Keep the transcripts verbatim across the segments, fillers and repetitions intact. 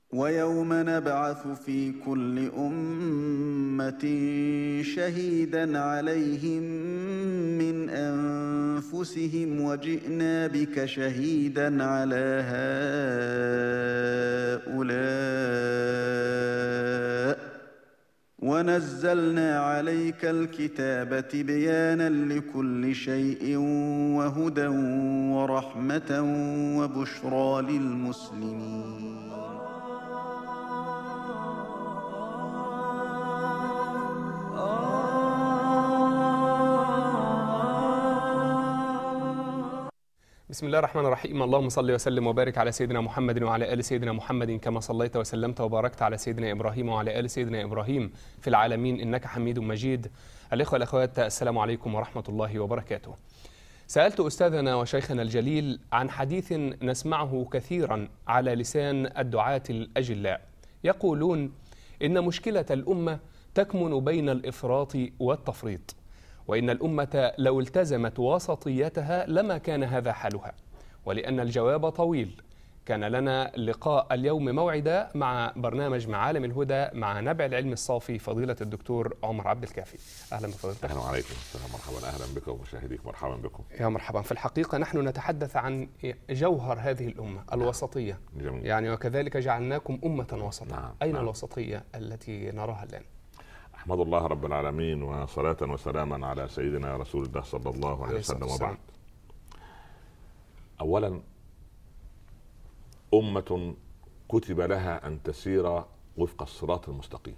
ويوم نبعث في كل أمة شهيدا عليهم من أنفسهم وجئنا بك شهيدا على هؤلاء ونزلنا عليك الكتاب تبيانا لكل شيء وهدى ورحمة وبشرى للمسلمين. بسم الله الرحمن الرحيم. اللهم صل وسلم وبارك على سيدنا محمد وعلى آل سيدنا محمد كما صليت وسلمت وباركت على سيدنا إبراهيم وعلى آل سيدنا إبراهيم في العالمين إنك حميد مجيد. الإخوة والأخوات، السلام عليكم ورحمة الله وبركاته. سألت أستاذنا وشيخنا الجليل عن حديث نسمعه كثيرا على لسان الدعاة الأجلاء، يقولون إن مشكلة الأمة تكمن بين الإفراط والتفريط، وإن الأمة لو التزمت وسطيتها لما كان هذا حالها، ولأن الجواب طويل. كان لنا لقاء اليوم موعدا مع برنامج معالم الهدى مع نبع العلم الصافي فضيلة الدكتور عمر عبد الكافي. أهلا بفضيلتك. أهلا عليكم السلام، مرحبا، أهلا بكم ومشاهديك، مرحبا بكم. يا مرحبا. في الحقيقة نحن نتحدث عن جوهر هذه الأمة، الوسطية. جميل. يعني وكذلك جعلناكم أمة وسطا. نعم. أين نعم. الوسطية التي نراها الآن؟ أحمد الله رب العالمين وصلاة وسلاما على سيدنا رسول الله صلى الله عليه وسلم، وبعد. أولا، أمة كتب لها أن تسير وفق الصراط المستقيم،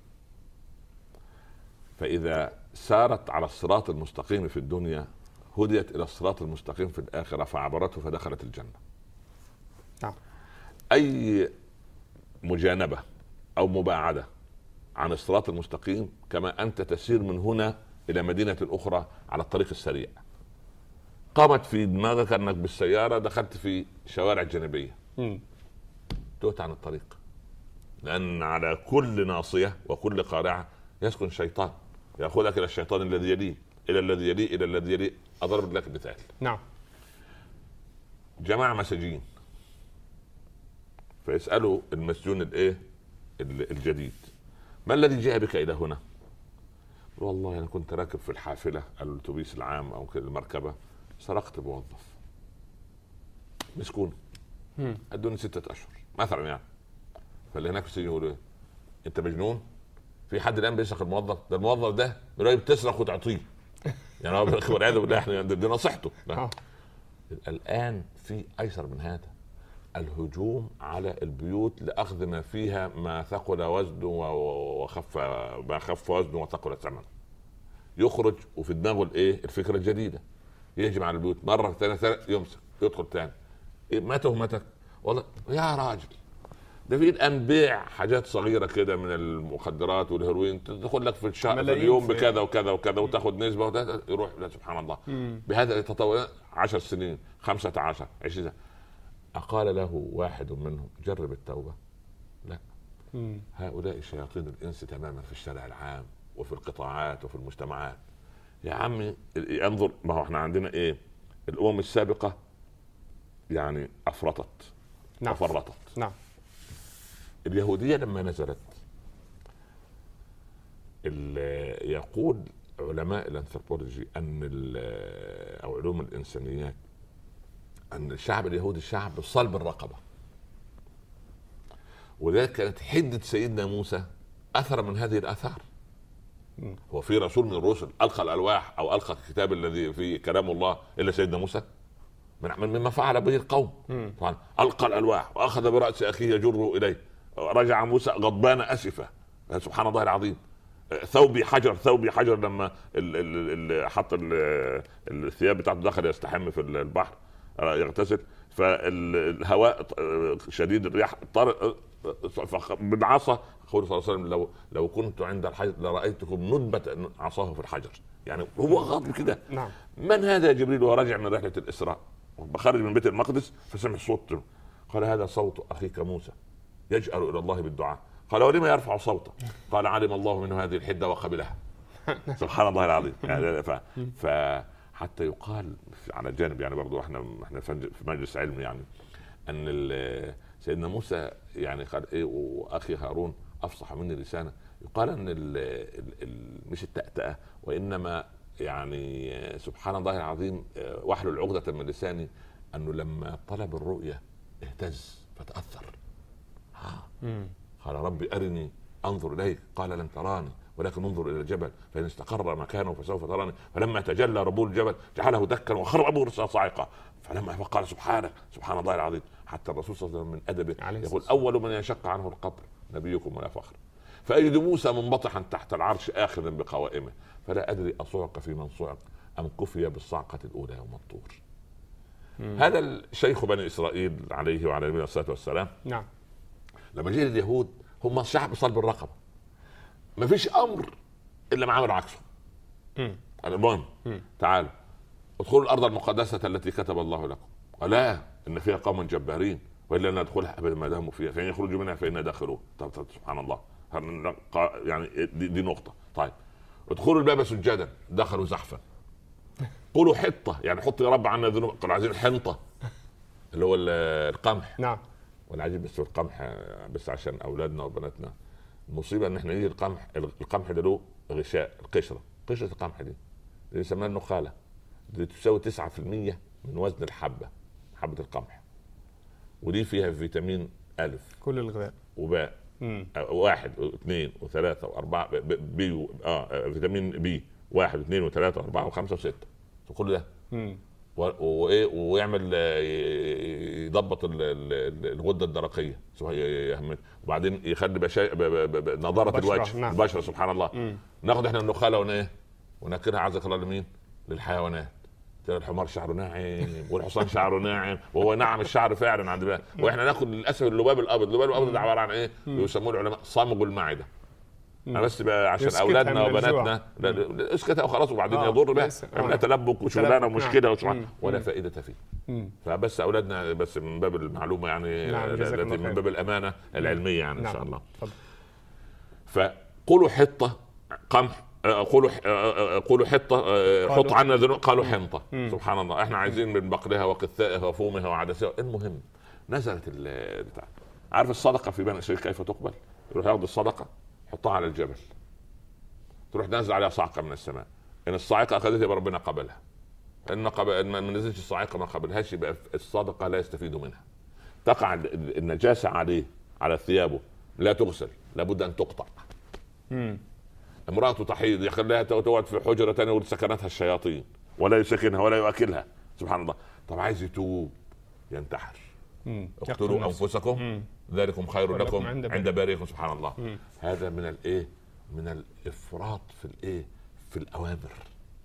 فإذا سارت على الصراط المستقيم في الدنيا هديت إلى الصراط المستقيم في الآخرة فعبرته فدخلت الجنة. نعم. أي مجانبة أو مباعدة عن الصراط المستقيم كما أنت تسير من هنا إلى مدينة أخرى على الطريق السريع، قامت في دماغك أنك بالسيارة دخلت في شوارع جانبية، تهت عن الطريق، لأن على كل ناصية وكل قارعة يسكن شيطان يأخذك إلى الشيطان الذي يليه إلى الذي يليه إلى الذي يليه. أضرب لك مثال. نعم. جماعة مساجين فيسألوا المسجون الإيه الجديد: ما الذي جاء بك إلى هنا؟ والله أنا كنت راكب في الحافلة الأتوبيس العام أو كده المركبة، سرقت موظف مسكون ادوني ستة اشهر مثلا يعني. فاللي هناك في السجن يقولوا ايه؟ انت مجنون؟ في حد الان بيسرق الموظف ده؟ الموظف ده قريب تسرق وتعطيه يعني هو والعياذ بالله احنا دي نصيحته. الان في ايسر من هذا، الهجوم على البيوت لاخذ ما فيها ما ثقل وزنه وخف ما خف وزنه وثقل ثمنه. يخرج وفي دماغه الايه الفكره الجديده، يهجم على البيوت مره ثانيه، يمسك يدخل ثاني. ما تهمتك؟ والله يا راجل ده في الان بيع حاجات صغيره كده من المخدرات والهيروين تدخل لك في الشهر في اليوم بكذا وكذا وكذا وتاخذ نسبه وده يروح. لا سبحان الله. مم. بهذا يتطور عشر سنين، خمسة عشر، عشرين سنة. أقال له واحد منهم: جرب التوبة؟ لا. مم. هؤلاء شياطين الإنس تماما في الشارع العام وفي القطاعات وفي المجتمعات. يا عمي انظر، ما هو احنا عندنا ايه؟ الأمم السابقة يعني أفرطت. نعم. وفرطت. نعم. اليهودية لما نزلت، يقول علماء الانثروبولوجي أن أو علوم الإنسانيات أن الشعب اليهودي شعب صلب الرقبة، وذلك كانت حدة سيدنا موسى أثر من هذه الآثار. م. هو في رسول من الرسل ألقى الألواح أو ألقى الكتاب الذي فيه كلام الله إلا سيدنا موسى؟ مما فعل به القوم. طبعا ألقى الألواح وأخذ برأس أخيه يجره إليه، رجع موسى غضبان أسفا. سبحان الله العظيم. ثوبي حجر ثوبي حجر لما ال ال ال حط الثياب بتاعته دخل يستحم في البحر يغتسل، فالهواء شديد الرياح طار بالعصا. قول صلى الله عليه وسلم: لو لو كنت عند الحجر لرأيتكم ندبة عصاه في الحجر. يعني هو غاضب كده. نعم. من هذا يا جبريل؟ ورجع من رحلة الإسراء بخرج من بيت المقدس فسمع صوت، قال: هذا صوت أخيك موسى يجأر إلى الله بالدعاء. قال: ولما يرفع صوته؟ قال: علم الله منه هذه الحدة وقبلها. سبحان الله العظيم. يعني فحتى يقال على الجانب يعني برضو احنا احنا في مجلس علم يعني ان سيدنا موسى يعني قال ايه، واخي هارون افصح مني لسانا. يقال ان ال ال ال مش التأتأة، وانما يعني سبحان الله العظيم واحلل عقدة من لساني، انه لما طلب الرؤية اهتز فتأثر. ها. قال ربي ارني انظر اليك، قال لن تراني ولكن انظر الى الجبل فان استقر مكانه فسوف تراني. فلما تجلى ربه الجبل جعله دكا وخر ابوه صاعقا. فلما فقال سبحانك سبحان الله العظيم. حتى الرسول صلى الله عليه وسلم من ادبه يقول اول من ينشق عنه القبر نبيكم ولا فخر. فأجد موسى منبطحا تحت العرش آخذا بقوائمه، فلا أدري أصعق في من صعق أم كفي بالصعقة الأولى يوم الطور. هذا الشيخ بني إسرائيل عليه وعلى نبينا الصلاة والسلام. نعم. لما جاء اليهود هم شعب صلب الرقبة، ما فيش أمر إلا ما عملوا عكسه. المهم تعالوا ادخلوا الأرض المقدسة التي كتب الله لكم، ولا إن فيها قوم جبارين وإلا ندخلها أبدا ما داموا فيها فإن يخرجوا منها فإنا داخلون. سبحان الله، يعني دي, دي نقطة. طيب ادخلوا الباب سجدا، دخلوا زحفا. قولوا حطة، يعني حط يا رب عنا ذنوب، قالوا عايزين حنطة اللي هو القمح. نعم. والعجيب بس القمح بس عشان أولادنا وبناتنا، المصيبة إن إحنا نيجي القمح، القمح ده له غشاء، القشرة، قشرة القمح دي اللي يسمى النخالة، دي تساوي تسعة في المية من وزن الحبة، حبة القمح، ودي فيها فيتامين ألف كل الغذاء وباء مم. واحد واثنين وثلاثة وأربعة بي اه فيتامين بي واحد واثنين وثلاثة وأربعة وخمسة وستة، كل ده وايه ويعمل يضبط الغدة الدرقية وبعدين يخلي بشا... نضارة الوجه، نعم. البشرة سبحان الله. مم. ناخد احنا النخالة ونايه وناكلها عزك الله لمين؟ للحيوانات. الحمار شعره ناعم والحصان شعره ناعم، وهو نعم الشعر فعلا عند بقى. واحنا ناخد للاسف اللباب الابيض، اللباب الابيض ده عباره عن ايه؟ يسموه العلماء صامغ المعده. انا بس بقى عشان اولادنا وبناتنا اسكت او خلاص، وبعدين آه. يضر بقى عمليه تلبك وشغلانه ومشكله وسبحان ولا فائده فيه. مم. فبس اولادنا بس من باب المعلومه يعني، نعم. من باب الامانه العلميه يعني. نعم. ان شاء الله. فقولوا حطه قمح، قولوا قولوا حطه حط عنا ذنوب، قالوا حنطه. مم. سبحان الله. احنا عايزين من بقلها وقثائها وفومها وعدسها. المهم نزلت البتاع. عارف الصدقه في بني اسرائيل كيف تقبل؟ يروح ياخذ الصدقه يحطها على الجبل، تروح نازل عليها صاعقه من السماء. ان الصاعقه اخذتها يبقى ربنا قبلها، ان قبل ما نزلتش الصاعقه ما قبلهاش يبقى الصدقه لا يستفيد منها. تقع النجاسه عليه على ثيابه لا تغسل، لابد ان تقطع. مم. امراته تحيض يخليها تقعد في حجره ثانيه وسكنتها الشياطين ولا يسكنها ولا يؤكلها. سبحان الله. طب عايز يتوب ينتحر. اقتلوا انفسكم مم. ذلكم خير لكم عند, عند بارئكم. سبحان الله. مم. هذا من الايه؟ من الافراط في الايه؟ في الاوامر.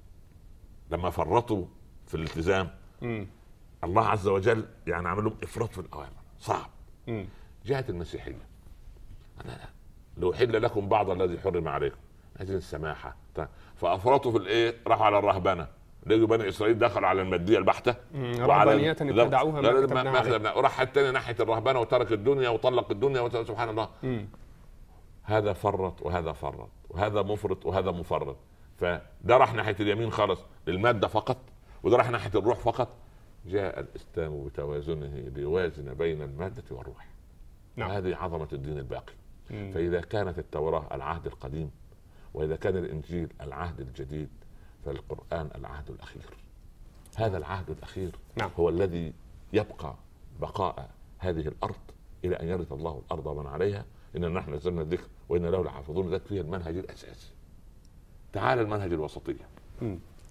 لما فرطوا في الالتزام مم. الله عز وجل يعني عمل لهم افراط في الاوامر صعب. مم. جاءت المسيحيه أنا لو حل لكم بعض الذي حرم عليكم، عايزين السماحه. فافرطوا في الايه؟ راحوا على الرهبنه. لقوا بني اسرائيل دخلوا على الماديه البحته رهبانيه ابتدعوها ما كتبناها عليه، وراح الثاني ناحيه الرهبنه وترك الدنيا وطلق الدنيا. سبحان الله. مم. هذا فرط وهذا فرط وهذا مفرط وهذا مفرط. فده راح ناحيه اليمين خالص للماده فقط، وده راح ناحيه الروح فقط. جاء الاسلام بتوازنه ليوازن بين الماده والروح. نعم. هذه عظمه الدين الباقي. مم. فاذا كانت التوراه العهد القديم، واذا كان الانجيل العهد الجديد، فالقرآن العهد الأخير. هذا العهد الأخير نعم. هو الذي يبقى بقاء هذه الأرض إلى أن يرث الله الأرض ومن عليها. إن نحن نزلنا الذكر وإن له لحافظون. ذات فيها المنهج الأساسي. تعال المنهج الوسطية. م.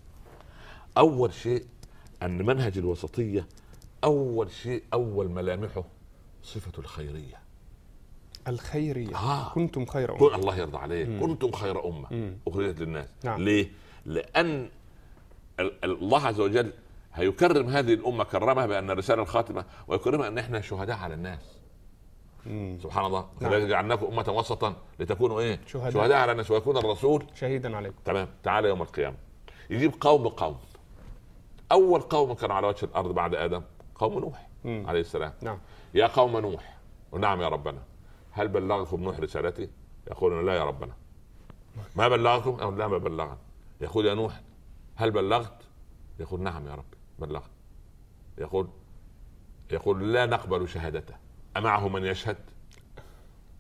أول شيء أن منهج الوسطية أول شيء أول ملامحه صفة الخيرية. الخيرية. آه. كنتم خير أمة. الله يرضى عليك. م. كنتم خير أمة أخرجت للناس. نعم. ليه؟ لأن الله عز وجل هيكرم هذه الأمة كرمها بأن الرسالة الخاتمة، ويكرمها أن احنا شهداء على الناس. مم. سبحان الله. نعم. كذلك جعلناكم أمة وسطا لتكونوا ايه؟ شهداء, شهداء على الناس ويكون الرسول شهيدا عليكم. تمام. تعالى يوم القيامة يجيب قوم قوم. أول قوم كان على وجه الأرض بعد آدم قوم نوح مم. عليه السلام. نعم. يا قوم نوح. ونعم يا ربنا. هل بلغكم نوح رسالتي؟ يقولون لا يا ربنا. ما بلغكم؟ أو لا ما بلغنا. يقول يا نوح هل بلغت؟ يقول نعم يا رب بلغت. يقول يقول لا نقبل شهادته. أمعه من يشهد؟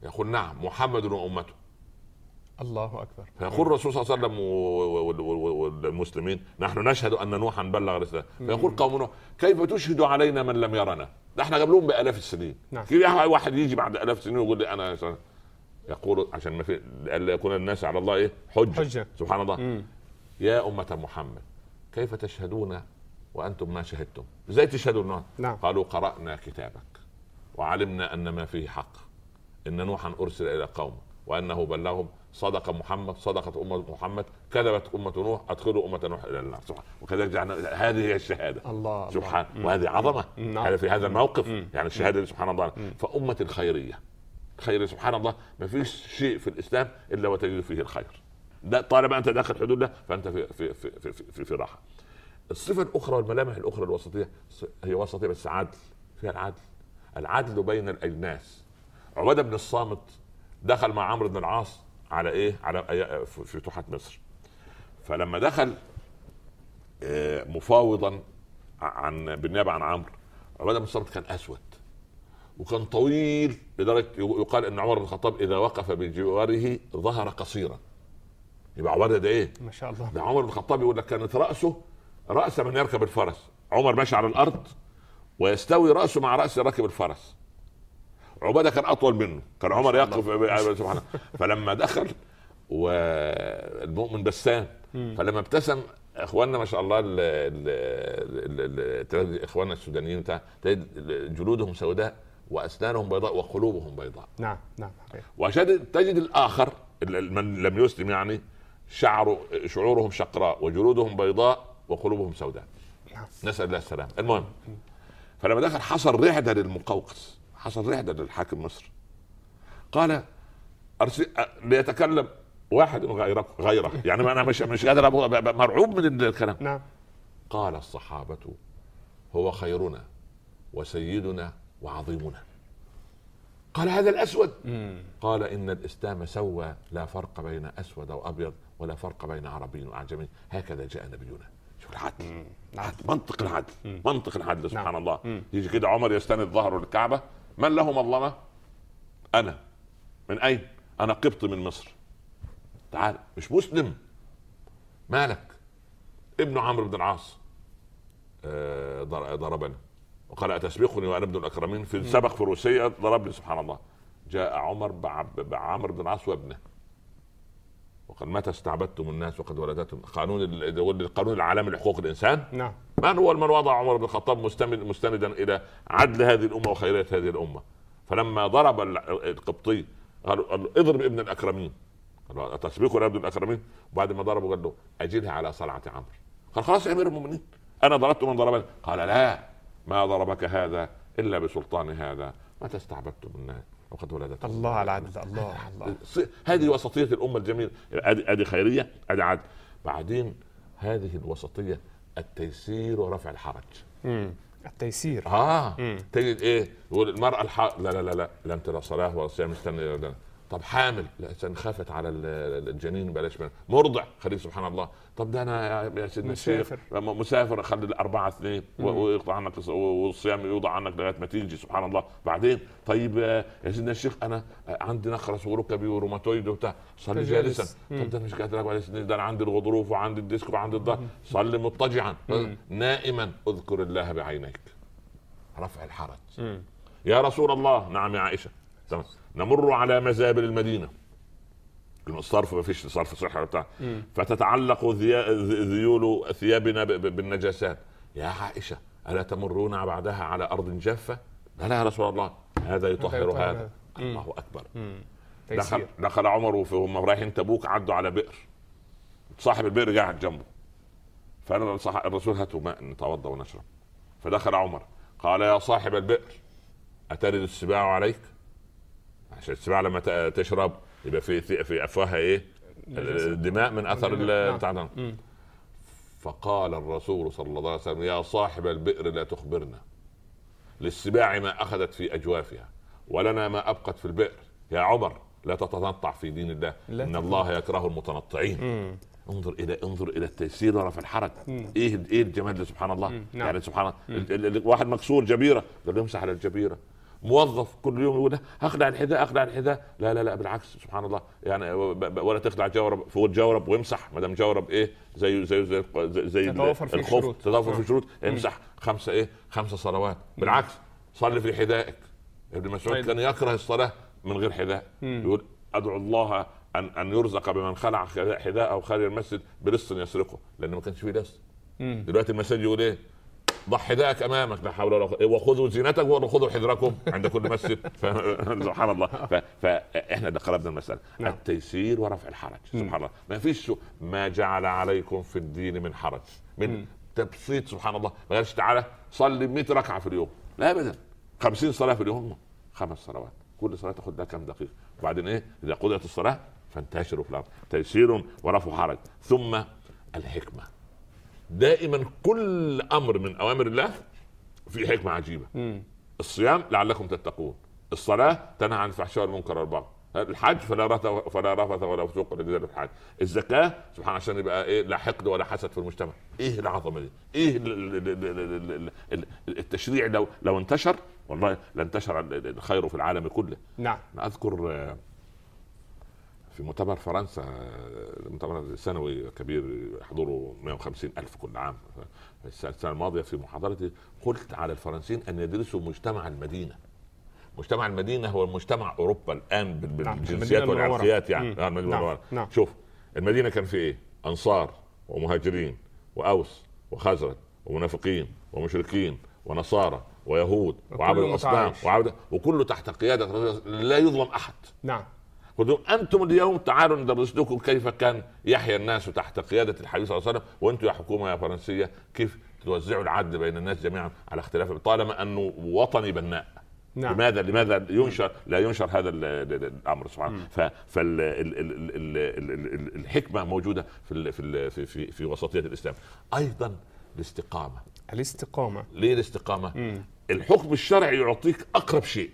يقول نعم محمد وامته. الله اكبر. فيقول الرسول صلى الله عليه وسلم والمسلمين نحن نشهد ان نوحا بلغ رسالة. فيقول قوم نوح كيف تشهد علينا من لم يرنا؟ ده احنا قبلهم بالاف السنين. نعم. كيف واحد يجي بعد الاف السنين ويقول لي انا سنة. يقول عشان ما في الا يكون الناس على الله ايه حجه, حجة. سبحان الله. مم. يا امه محمد كيف تشهدون وانتم ما شهدتم؟ ازاي تشهدون؟ نعم. قالوا قرانا كتابك وعلمنا ان ما فيه حق، ان نوحا ارسل الى قوم وانه بلغهم، صدق محمد، صدقت امه محمد، كذبت امه نوح، ادخلوا امه نوح الى النار. وكذلك جعلنا هذه هي الشهاده. الله سبحان الله. وهذه عظمه هذا في هذا الموقف. مم. يعني الشهاده سبحان الله. مم. فامه الخيريه خير سبحان الله. ما فيش شيء في الاسلام الا وتجد فيه الخير. ده طالما انت داخل حدود الله فانت في في في في, في, في راحه. الصفه الاخرى والملامح الاخرى الوسطيه هي وسطيه بس عدل فيها العدل. العدل بين الاجناس. عباده بن الصامت دخل مع عمرو بن العاص على ايه؟ على في فتوحات مصر. فلما دخل مفاوضا عن بالنيابه عن عمرو، عباده بن الصامت كان اسود وكان طويل لدرجه يقال ان عمر بن الخطاب اذا وقف بجواره ظهر قصيرا. يبقى عباده ده ايه؟ ما شاء الله. ده عمر بن الخطاب يقول لك كانت راسه راس من يركب الفرس. عمر ماشي على الارض ويستوي راسه مع راس راكب الفرس. عباده كان اطول منه، كان عمر يقف سبحانه. فلما دخل والمؤمن بسام، فلما ابتسم اخواننا ما شاء الله ال ال ال اخواننا السودانيين تجد جلودهم سوداء واسنانهم بيضاء وقلوبهم بيضاء. نعم نعم. وعشان تجد الاخر من لم يسلم يعني شعر شعورهم شقراء وجلودهم بيضاء وقلوبهم سوداء. نعم. نسال الله السلام. المهم فلما دخل حصل رعده للمقوقس، حصل رعده للحاكم مصر. قال أرسل ليتكلم واحد غيره غيره يعني انا مش مش قادر مرعوب من الكلام. نعم. قال الصحابه هو خيرنا وسيدنا وعظيمنا. قال هذا الاسود. مم. قال ان الاسلام سوى لا فرق بين اسود وابيض ولا فرق بين عربي واعجمي، هكذا جاء نبينا. شوف العدل. العدل منطق العدل. مم. منطق العدل سبحان نعم. الله. مم. يجي كده عمر يستند ظهره للكعبه، من له مظلمه؟ انا. من اين؟ انا قبط من مصر. تعال مش مسلم. مالك؟ ابن عمرو بن العاص ضربني وقال أتسبقني وأنا ابن الأكرمين في سبق فروسية ضربني سبحان الله. جاء عمر بعمرو بن العاص وابنه وقال متى استعبدتم الناس وقد ولدتهم؟ قانون القانون العالمي لحقوق الإنسان. نعم. من هو من وضع عمر بن الخطاب مستندا إلى عدل هذه الأمة وخيرية هذه الأمة؟ فلما ضرب القبطي قالوا اضرب ابن الأكرمين، قالوا أتسبقني ابن الأكرمين. وبعد ما ضربه قال له أجلها على صلعة عمرو. قال خلاص يا أمير المؤمنين أنا ضربت من ضربني. قال لا، ما ضربك هذا إلا بسلطان هذا، متى استعبدتم الناس وقد ولدت. الله على العدل. الله الله. هذه وسطية الأمة الجميلة. هذه خيرية، هذه عدل. بعدين هذه الوسطية التيسير ورفع الحرج. امم التيسير. اه مم. تجد ايه؟ يقول المرأة الح... لا لا لا لا لا انت لا صلاة ولا صيام استنى. طب حامل، لا خافت على الجنين بلاش منه. مرضع، خليه سبحان الله. طب ده انا يا سيدنا الشيخ مسافر، خلي الاربعه اثنين ويقطع عنك والصيام يوضع عنك لغايه ما تيجي سبحان الله. بعدين طيب يا سيدنا الشيخ انا عندي نخرس وركبي وروماتويد وبتاع، صلي جالسا. طب ده مش قادر اقعد، ده انا عندي الغضروف وعندي الديسك وعندي الظهر. صلي مضطجعا. نائما اذكر الله بعينيك. رفع الحرج. مم. يا رسول الله. نعم يا عائشه. تمام. نمر على مزابل المدينه، الصرف ما فيش صرف صحي بتاع، فتتعلق ذيول ثيابنا بالنجاسات. يا عائشه الا تمرون بعدها على ارض جافه؟ لا لا يا رسول الله، هذا يطهر هذا. الله اكبر. دخل, دخل عمر وهم رايحين تبوك، عدوا على بئر، صاحب البئر قاعد جنبه، فانا الرسول هاتوا ماء نتوضا ونشرب. فدخل عمر قال يا صاحب البئر اترد السباع عليك؟ عشان السباع لما تشرب يبقى في في افواهها ايه؟ الدماء من اثر بتاعنا. فقال الرسول صلى الله عليه وسلم يا صاحب البئر لا تخبرنا، للسباع ما اخذت في اجوافها ولنا ما ابقت في البئر. يا عمر لا تتنطع في دين الله، ان الله يكره المتنطعين. مم. انظر الى انظر الى التيسير ورفع الحرج. مم. ايه ايه الجمال ده سبحان الله. مم. نعم. يعني سبحان الله. الواحد مكسور جبيره قال له امسح على الجبيره، موظف كل يوم يقول اخلع الحذاء اخلع الحذاء، لا لا لا بالعكس سبحان الله يعني، ولا تخلع جورب فوق جورب وامسح ما دام جورب ايه زي زي زي زي, زي الخوف تتوفر في الشروط، امسح خمسه ايه خمسه صلوات. بالعكس صلي في حذائك. ابن مسعود كان يكره الصلاه من غير حذاء، يقول ادعو الله ان ان يرزق بمن خلع حذاء او خارج المسجد بلص يسرقه، لان ما كانش فيه لص. دلوقتي المساجد يقول ايه؟ ضع حذاءك امامك، لا حول ولا قوه، وخذوا زينتك وخذوا حذركم عند كل مسجد. سبحان الله. فاحنا ده قربنا المساله، التيسير ورفع الحرج. سبحان الله، ما فيش ما جعل عليكم في الدين من حرج، من تبسيط. سبحان الله، ما قالش تعالى صلي مئة ركعه في اليوم، لا ابدا، خمسين صلاه في اليوم، خمس صلوات، كل صلاه تاخذ لها كم دقيقه، وبعدين ايه؟ اذا قضيت الصلاه فانتشروا في الارض. تيسير ورفع حرج. ثم الحكمه. دائما كل امر من اوامر الله في حكمه عجيبه. مم. الصيام لعلكم تتقون، الصلاه تنهى عن الفحشاء والمنكر والبغي، الحج فلا رفث فلا رفث ولا فسوق ولا جدال في الحج، الزكاه سبحان عشان يبقى ايه لا حقد ولا حسد في المجتمع. ايه العظمه دي؟ ايه التشريع لو لو انتشر والله لانتشر الخير في العالم كله. نعم. انا اذكر في مؤتمر فرنسا، مؤتمر سنوي كبير يحضره مئة وخمسين ألف كل عام، السنة الماضية في محاضرتي قلت على الفرنسيين أن يدرسوا مجتمع المدينة. مجتمع المدينة هو المجتمع أوروبا الآن بالجنسيات والعرقيات يعني. نعم. نعم. نعم. شوف المدينة كان في إيه؟ أنصار ومهاجرين وأوس وخزرج ومنافقين ومشركين ونصارى ويهود وعبد الأصنام وعبد، وكله تحت قيادة لا يظلم أحد. نعم. قلتم أنتم اليوم تعالوا ندرس لكم كيف كان يحيا الناس تحت قيادة الحبيب صلى الله عليه وسلم، وأنتم يا حكومة يا فرنسية كيف توزعوا العدل بين الناس جميعا على اختلاف، طالما أنه وطني بناء. نعم. لماذا لماذا ينشر لا ينشر هذا الأمر سبحانه؟ فالحكمة موجودة في في في في وسطية الإسلام. أيضا الاستقامة. الاستقامة ليه الاستقامة؟ مم. الحكم الشرعي يعطيك أقرب شيء،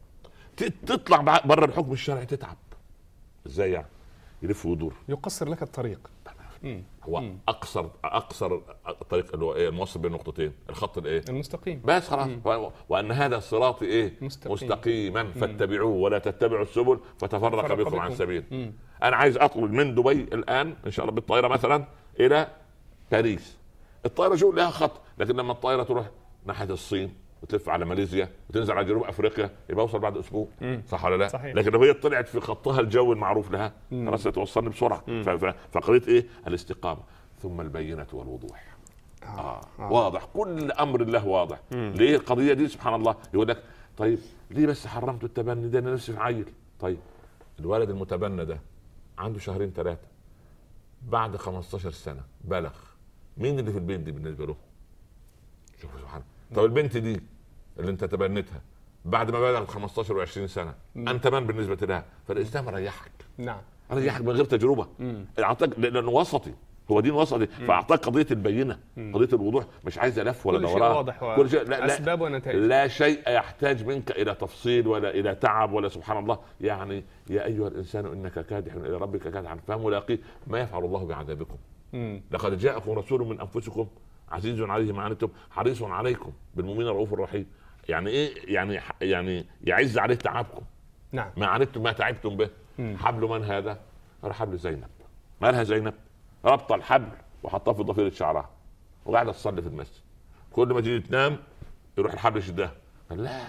تطلع برا الحكم الشرعي تتعب. ازاي يعني؟ يلف ويدور، يقصر لك الطريق. مم. هو مم. اقصر اقصر الطريق اللي هو ايه؟ الموصل بين النقطتين، الخط الايه؟ المستقيم. بس خلاص. وان هذا صراطي ايه؟ مستقيم. مستقيما فاتبعوه ولا تتبعوا السبل فتفرق بكم عن سبيل. انا عايز اطلب من دبي الان ان شاء الله بالطائره مثلا الى باريس، الطائره شو لها خط، لكن لما الطائره تروح ناحيه الصين وتلف على ماليزيا وتنزل على جنوب افريقيا يبقى اوصل بعد اسبوع. مم. صح ولا لا؟ صحيح. لكن لو هي طلعت في خطها الجوي المعروف لها خلاص توصلني بسرعه. فقضيه ايه؟ الاستقامه. ثم البينه والوضوح. آه. آه. آه. واضح، كل امر الله واضح. مم. ليه القضيه دي؟ سبحان الله. يقول لك طيب ليه بس حرمت التبني ده؟ انا نفسي عيل. طيب الولد المتبنى ده عنده شهرين ثلاثه، بعد خمستاشر سنه بلغ، مين اللي في البيت دي بالنسبه له؟ شوف سبحان الله. طب البنت دي اللي انت تبنتها بعد ما بلغت خمستاشر وعشرين سنه، مم. انت من بالنسبه لها؟ فالاسلام ريحك. نعم. ريحك من غير تجربه. اعطاك لانه وسطي، هو دين وسطي، فاعطاك قضيه البينه، مم. قضيه الوضوح، مش عايز لف ولا دوران، كل شيء لا لا اسباب ونتائج، لا شيء يحتاج منك الى تفصيل ولا الى تعب ولا سبحان الله. يعني يا ايها الانسان انك كادح الى ربك كادحا فملاقيه ما يفعل الله بعذابكم. مم. لقد جاءكم رسول من انفسكم عزيز عليه ما عنتم حريص عليكم بالمؤمنين رؤوف رحيم. يعني ايه؟ يعني يعني يعز عليه تعبكم. نعم. ما عنتم ما تعبتم به. مم. حبل من هذا؟ قال حبل زينب. مالها زينب؟ ربط الحبل وحطها في ضفيرة شعرها وقاعدة تصلي في المسجد، كل ما تيجي تنام يروح الحبل يشدها. قال لا،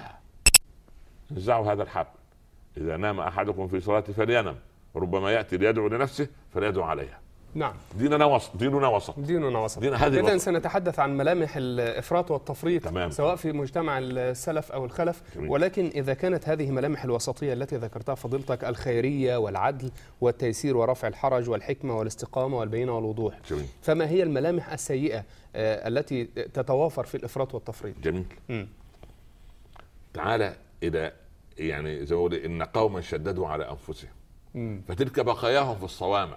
نزعوا هذا الحبل، اذا نام احدكم في صلاته فلينم، ربما ياتي ليدعو لنفسه فليدعو عليها. نعم. ديننا وسط، ديننا وسط، ديننا وسط. دين إذن سنتحدث عن ملامح الإفراط والتفريط. تمام. سواء في مجتمع السلف أو الخلف. جميل. ولكن إذا كانت هذه ملامح الوسطية التي ذكرتها فضيلتك، الخيرية والعدل والتيسير ورفع الحرج والحكمة والاستقامة والبينة والوضوح، جميل. فما هي الملامح السيئة التي تتوافر في الإفراط والتفريط؟ جميل. م. تعالى إلى يعني زي ما بقول إن قوما شددوا على أنفسهم م. فتلك بقاياهم في الصوامع.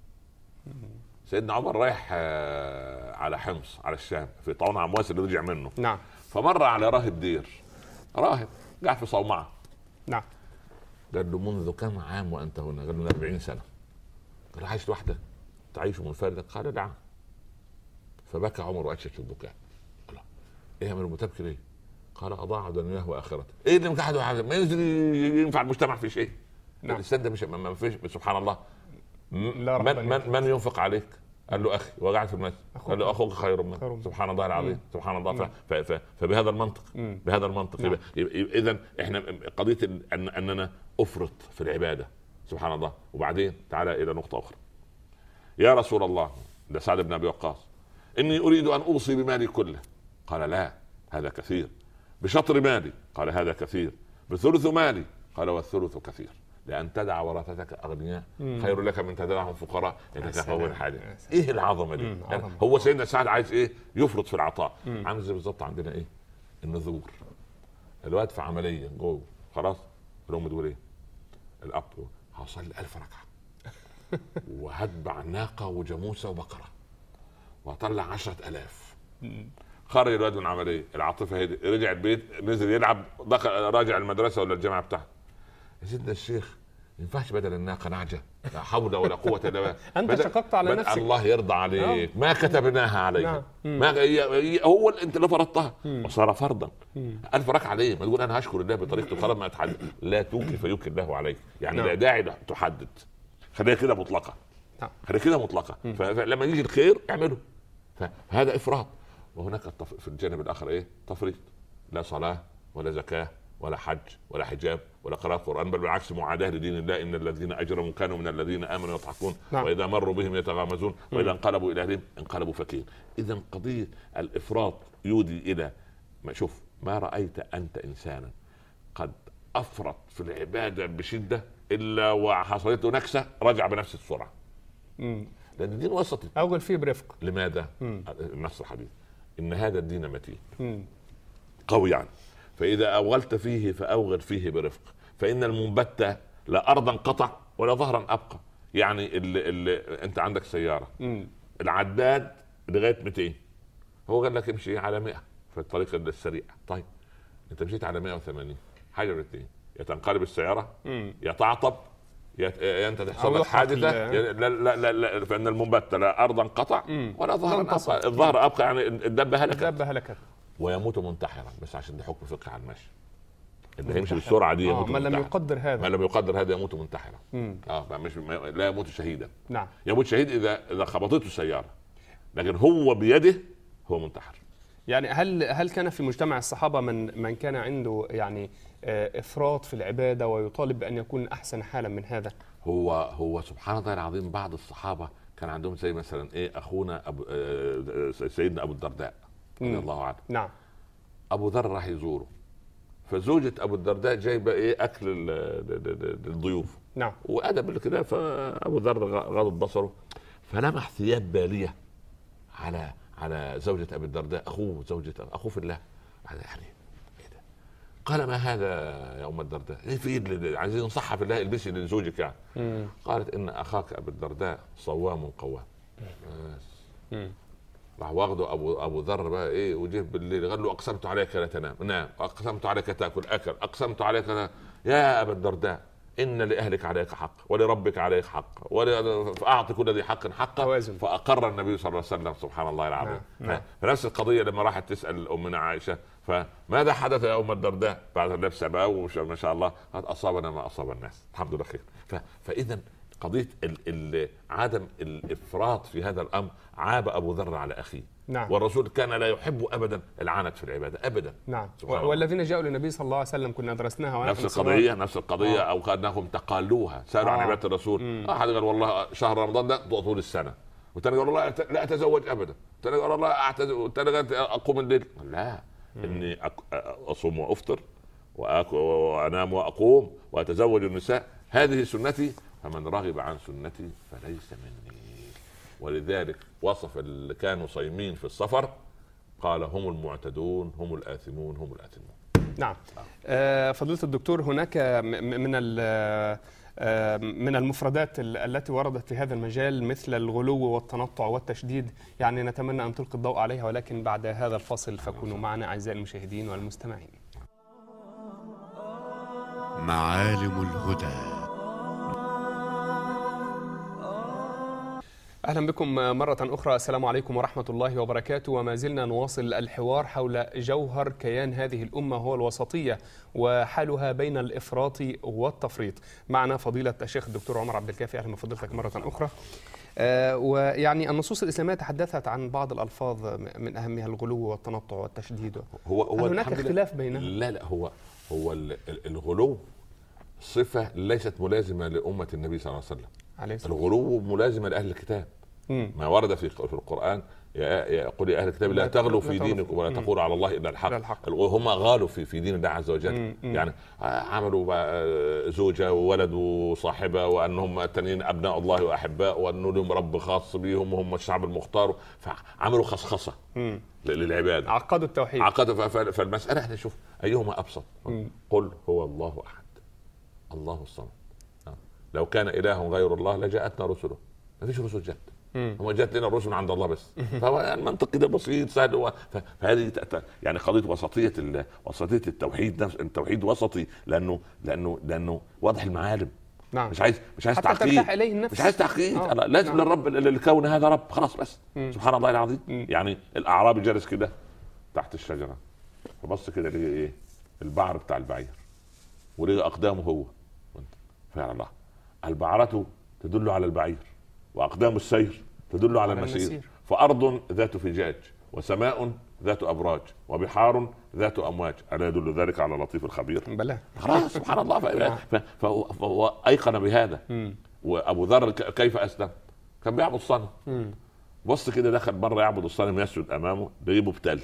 سيدنا عمر رايح على حمص على الشام في طاعون عمواس اللي رجع منه. نعم. فمر على راهب دير، راهب قاعد في صومعه. نعم. قال له منذ كم عام وانت هنا؟ قال له من أربعين سنه. قال له عايش لوحدك؟ تعيش منفردا؟ قال نعم. فبكى عمر واشش البكاء. قال ايه يا امير المتبكي ليه؟ قال اضاع دنياه واخرته. ايه اللي مقعده على ما ينزل ينفع المجتمع في شيء؟ نعم. الانسان ده مش ما فيش سبحان الله. من, من, من ينفق عليك؟ قال له اخي، وقعت في المسجد قال له اخوك خير منك. سبحان الله العظيم. مم. سبحان الله. ف... ف... ف... فبهذا المنطق مم. بهذا المنطق نعم. اذا احنا قضيه أن... اننا افرط في العباده سبحان الله. وبعدين تعالى الى نقطه اخرى. يا رسول الله، ده سعد بن ابي وقاص، اني اريد ان اوصي بمالي كله. قال لا، هذا كثير. بشطر مالي؟ قال هذا كثير. بثلث مالي؟ قال والثلث كثير. لأن تدع ورثتك أغنياء خير لك من تدعهم فقراء يتكففون حاجة. إيه العظمة دي؟ يعني هو سيدنا سعد عايز إيه؟ يفرط في العطاء. عامل زي بالظبط عندنا إيه؟ النذور. الواد في عملية جوه خلاص، الأم تقول إيه؟ الأب هصلي ألف ركعة وهتبع ناقة وجاموسة وبقرة وأطلع عشرة ألاف. خرج الواد من عملية، العاطفة هدي، رجع البيت، نزل يلعب، دخل راجع المدرسة ولا الجامعة بتاعته. يا سيدنا الشيخ ما ينفعش بدل الناقه نعجه؟ لا حول ولا قوه الا بالله. انت شققت على نفسك. الله يرضى عليك. ما كتبناها عليك. نعم. ما هي هو انت اللي فرضتها وصار فرضا. ألف ركعه عليه. ما تقول انا هشكر الله بطريقه الخراب ما تحدد. لا توكل فيوكل الله عليك. يعني نعم. لا داعي تحدد، خليها كده مطلقه. نعم. خليها كده مطلقه. فلما يجي الخير اعمله. فهذا افراط. وهناك في الجانب الاخر ايه؟ تفريط. لا صلاه ولا زكاه ولا حج ولا حجاب ولا قراءة قرآن، بل بالعكس معاداة لدين الله. إن الذين أجرموا كانوا من الذين آمنوا يضحكون. نعم. وإذا مروا بهم يتغامزون وإذا انقلبوا إلى أهلهم انقلبوا فكين. إذا قضية الإفراط يودي إلى ما شوف ما رأيت أنت إنسانا قد أفرط في العبادة بشدة إلا وحصلته نكسة رجع بنفس السرعة. مم. لأن الدين وسطي. أوغل فيه برفق. لماذا؟ النص الحديث إن هذا الدين متين قوي يعني. فإذا أوغلت فيه فأوغل فيه برفق. فإن المنبت لا أرضا قطع ولا ظهرا أبقى. يعني اللي اللي أنت عندك سيارة مم. العداد لغاية مئتين، هو قال لك امشي على مئة في الطريق السريع. طيب أنت مشيت على مئة وثمانين، حاجة من الاثنين، يا تنقلب السيارة يا تعطب يا أنت تحصل لك حادثة. لا لا لا لا. فإن المنبت لا أرضا قطع مم. ولا ظهرا أبقى. الظهر أبقى يعني الدبة هلكت. الدبة هلكت. ويموت منتحرا. بس عشان ده حكم فقهي على المشي. اللي هيمشي بالسرعه دي يموت. ما لم يقدر هذا ما لم يقدر هذا يموت منتحرا. اه مش لا يموت شهيدا. نعم. يموت شهيد اذا اذا خبطته السياره، لكن هو بيده هو منتحر. يعني هل هل كان في مجتمع الصحابه من من كان عنده يعني افراط في العباده ويطالب بان يكون احسن حالا من هذا؟ هو هو سبحان الله العظيم. بعض الصحابه كان عندهم زي مثلا ايه اخونا أبو سيدنا ابو الدرداء رضي الله عنه. نعم. ابو ذر راح يزوره، فزوجة ابو الدرداء جايبه ايه اكل للضيوف. نعم. وادب كده. فابو ذر غضب بصره فلمح ثياب باليه على على زوجة ابي الدرداء، اخوه زوجة اخوه في الله. يعني ايه ده؟ قال ما هذا يا ام الدرداء؟ ايه في عايزين نصحها في الله البسي لزوجك يعني. مم. قالت ان اخاك ابي الدرداء صوام قوام. بس راح واخده ابو ابو ذر بقى ايه وجه بالليل قال له اقسمت عليك لا تنام. نام. اقسمت عليك تاكل اكل. اقسمت عليك لا. يا ابا الدرداء ان لاهلك عليك حق ولربك عليك حق فاعطي كل ذي حق حقه. فاقر النبي صلى الله عليه وسلم سبحان الله العظيم. نعم. فنفس القضيه لما راحت تسال امنا عائشه فماذا حدث يا ام الدرداء بعد نفسها بقى وما شاء الله قد اصابنا ما اصاب الناس الحمد لله خير. فاذا قضيه ال ال عدم الافراط في هذا الامر عاب ابو ذر على اخيه. نعم. والرسول كان لا يحب ابدا العنت في العباده ابدا. نعم. والذين جاءوا للنبي صلى الله عليه وسلم كنا درسناها نفس القضيه نفس القضيه آه. او كانهم تقالوها سالوا آه. عن عباده الرسول. احد قال والله شهر رمضان ده طول السنه، والثاني قال والله لا اتزوج ابدا، والثاني قال والله اعتزل، والثاني قال اقوم الليل. لا مم. اني اصوم وافطر وانام واقوم واتزوج النساء هذه سنتي فمن رغب عن سنتي فليس مني. ولذلك وصف اللي كانوا صايمين في السفر قال هم المعتدون هم الآثمون هم الآثمون. نعم. آه فضيلة الدكتور هناك من من المفردات التي وردت في هذا المجال مثل الغلو والتنطع والتشديد، يعني نتمنى أن تلقي الضوء عليها ولكن بعد هذا الفصل فكونوا معنا أعزائي المشاهدين والمستمعين. معالم الهدى. أهلا بكم مرة أخرى. السلام عليكم ورحمة الله وبركاته. وما زلنا نواصل الحوار حول جوهر كيان هذه الأمة هو الوسطية وحالها بين الإفراط والتفريط. معنا فضيلة الشيخ الدكتور عمر عبد الكافي. أهلا بفضيلتك مرة أخرى. آه ويعني النصوص الإسلامية تحدثت عن بعض الألفاظ من أهمها الغلو والتنطع والتشديد. هو هو هل هناك اختلاف بينهم؟ لا لا هو هو الغلو صفة ليست ملازمة لأمة النبي صلى الله عليه وسلم. عليه الغلو ملازمة لأهل الكتاب. مم. ما ورد في في القرآن يقول يا أهل الكتاب لا تغلوا في دينكم ولا تقولوا على الله إلا الحق, الحق. وهم غالوا في في دين الله عز وجل. مم. يعني عملوا زوجة وولد وصاحبة وأنهم التانيين أبناء الله وأحباء وأنه لهم رب خاص بهم وهم الشعب المختار، فعملوا خصخصة مم. للعبادة، عقدوا التوحيد، عقدوا. فالمسألة احنا نشوف أيهما أبسط. مم. قل هو الله أحد الله الصمد. لو كان إله غير الله لجاءتنا رسله. ما فيش رسل جت، هم جات لنا الرسل من عند الله بس. فهو المنطق كده بسيط سهل. فهذه يعني قضيه وسطيه وسطيه التوحيد. نفس التوحيد وسطي لانه لانه لانه واضح المعالم. نعم. مش عايز مش عايز تعقيد، مش عايز تعقيد. لازم نعم. للرب الكون هذا رب خلاص بس. مم. سبحان الله العظيم. مم. يعني الاعرابي جالس كده تحت الشجره فبص كده لقى ايه؟ البعر بتاع البعير ولقى اقدامه هو. فعلا الله البعرة تدل على البعير واقدام السير تدل على المسير. فارض ذات فجاج وسماء ذات ابراج وبحار ذات امواج الا يدل ذلك على لطيف الخبير؟ بلى خلاص سبحان الله. فهو ايقن بهذا. وابو ذر كيف اسلم؟ كان بيعبد الصنم. بص كده دخل بره يعبد الصنم يسجد امامه لقيه بتل،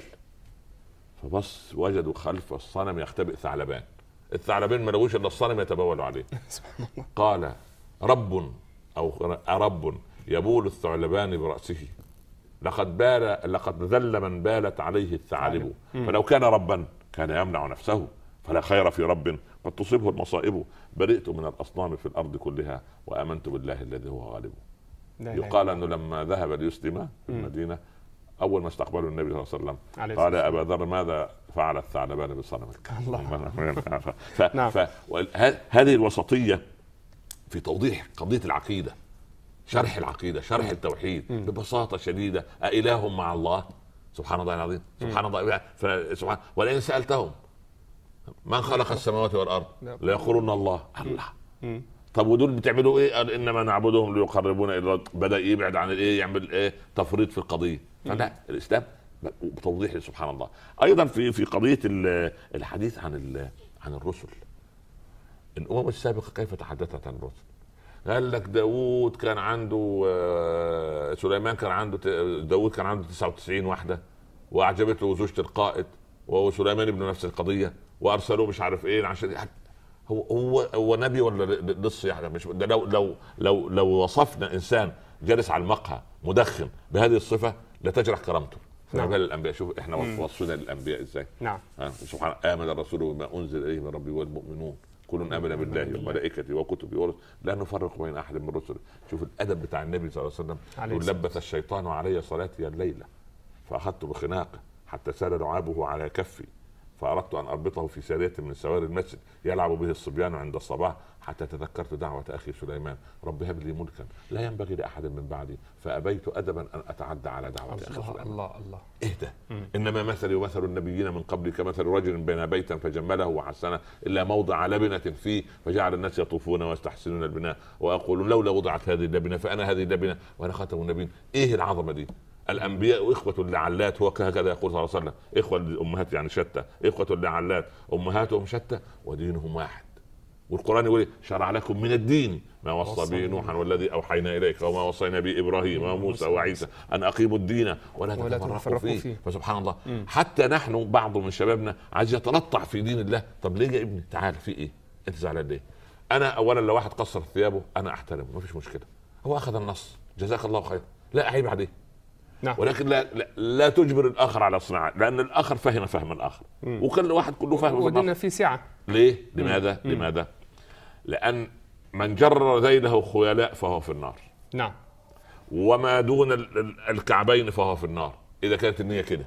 فبص وجدوا خلف الصنم يختبئ ثعلبان. الثعلبين ما لقوش الا الصنم يتبولوا عليه. قال رب او رب يبول الثعلبان برأسه لقد بال لقد ذل من بالت عليه الثعالب. فلو كان ربا كان يمنع نفسه فلا خير في رب قد تصيبه المصائب. برئت من الأصنام في الأرض كلها وآمنت بالله الذي هو غالب. يقال أنه لما ذهب ليسلم في المدينة أول ما استقبله النبي صلى الله عليه وسلم قال يا أبا ذر ماذا فعل الثعلبان بصنمك؟ فهذه الوسطية في توضيح قضية العقيدة، شرح العقيدة، شرح التوحيد ببساطة شديدة. أإله مع الله؟ سبحان الله العظيم. سبحان الله. فسبحان ولئن سألتهم من خلق السماوات والأرض ليقولون الله. الله. طب ودول بتعملوا ايه؟ قال انما نعبدهم ليقربونا الى. بدا يبعد عن الايه، يعمل ايه؟ تفريط في القضيه. فلا الاسلام بتوضيح سبحان الله. ايضا في في قضيه الحديث عن عن الرسل، الامم السابقه كيف تحدثت عن الرسل؟ قال لك داود كان عنده سليمان كان عنده داود كان عنده تسعة وتسعين واحده واعجبته زوجة القائد، وسليمان ابن نفس القضيه وارسلوه مش عارف ايه عشان هو هو هو نبي ولا لص يعني؟ مش ده لو لو لو لو وصفنا انسان جالس على المقهى مدخن بهذه الصفه لتجرح كرامته. نعم. الانبياء شوف احنا وصفنا للانبياء ازاي. نعم. سبحان امن الرسول بما انزل اليه من ربه والمؤمنون كل امن بالله وملائكته وكتبه ورسله لا نفرق بين احد من رسله. شوف الادب بتاع النبي صلى الله عليه وسلم. لبث الشيطان علي صلاتي الليله فاخذت بخناقه حتى سال لعابه على كفي فأردت أن أربطه في سارية من سواري المسجد يلعب به الصبيان عند الصباح حتى تذكرت دعوة أخي سليمان رب هب لي ملكا لا ينبغي لأحد من بعدي فأبيت أدبا أن أتعدى على دعوة أخي سليمان. الله الله اهدى. إنما مثلي ومثل النبيين من قبل كمثل رجل بنى بيتا فجمله وحسنه إلا موضع لبنة فيه فجعل الناس يطوفون ويستحسنون البناء ويقولون لولا وضعت هذه اللبنة فأنا هذه اللبنة وأنا خاتم النبيين. إيه العظمة دي؟ الانبياء اخوه لعلات، هو هكذا يقول صلى الله عليه وسلم اخوه الامهات يعني شتى، اخوه لعلات امهاتهم شتى ودينهم واحد. والقران يقول شرع لكم من الدين ما وصى به نوحا والذي اوحينا اليك وما وصينا به ابراهيم وموسى وعيسى ان اقيموا الدين ولا تتفرقوا فيه. فيه فسبحان الله. م. حتى نحن بعض من شبابنا عايز يتنطع في دين الله. طب ليه يا ابني؟ تعال في ايه؟ انت زعلان ليه؟ انا اولا لو واحد قصر ثيابه انا احترمه ما فيش مشكله، هو اخذ النص جزاك الله خير لا اعيب عليه. نعم. ولكن لا, لا لا تجبر الاخر على صناعه لان الاخر فهم فهم الاخر. مم. وكل واحد كله فهم. ودينا في سعه. ليه؟ لماذا؟ مم. لماذا؟ لان من جر ذيله خيلاء فهو في النار. نعم. وما دون الكعبين فهو في النار اذا كانت النيه كده.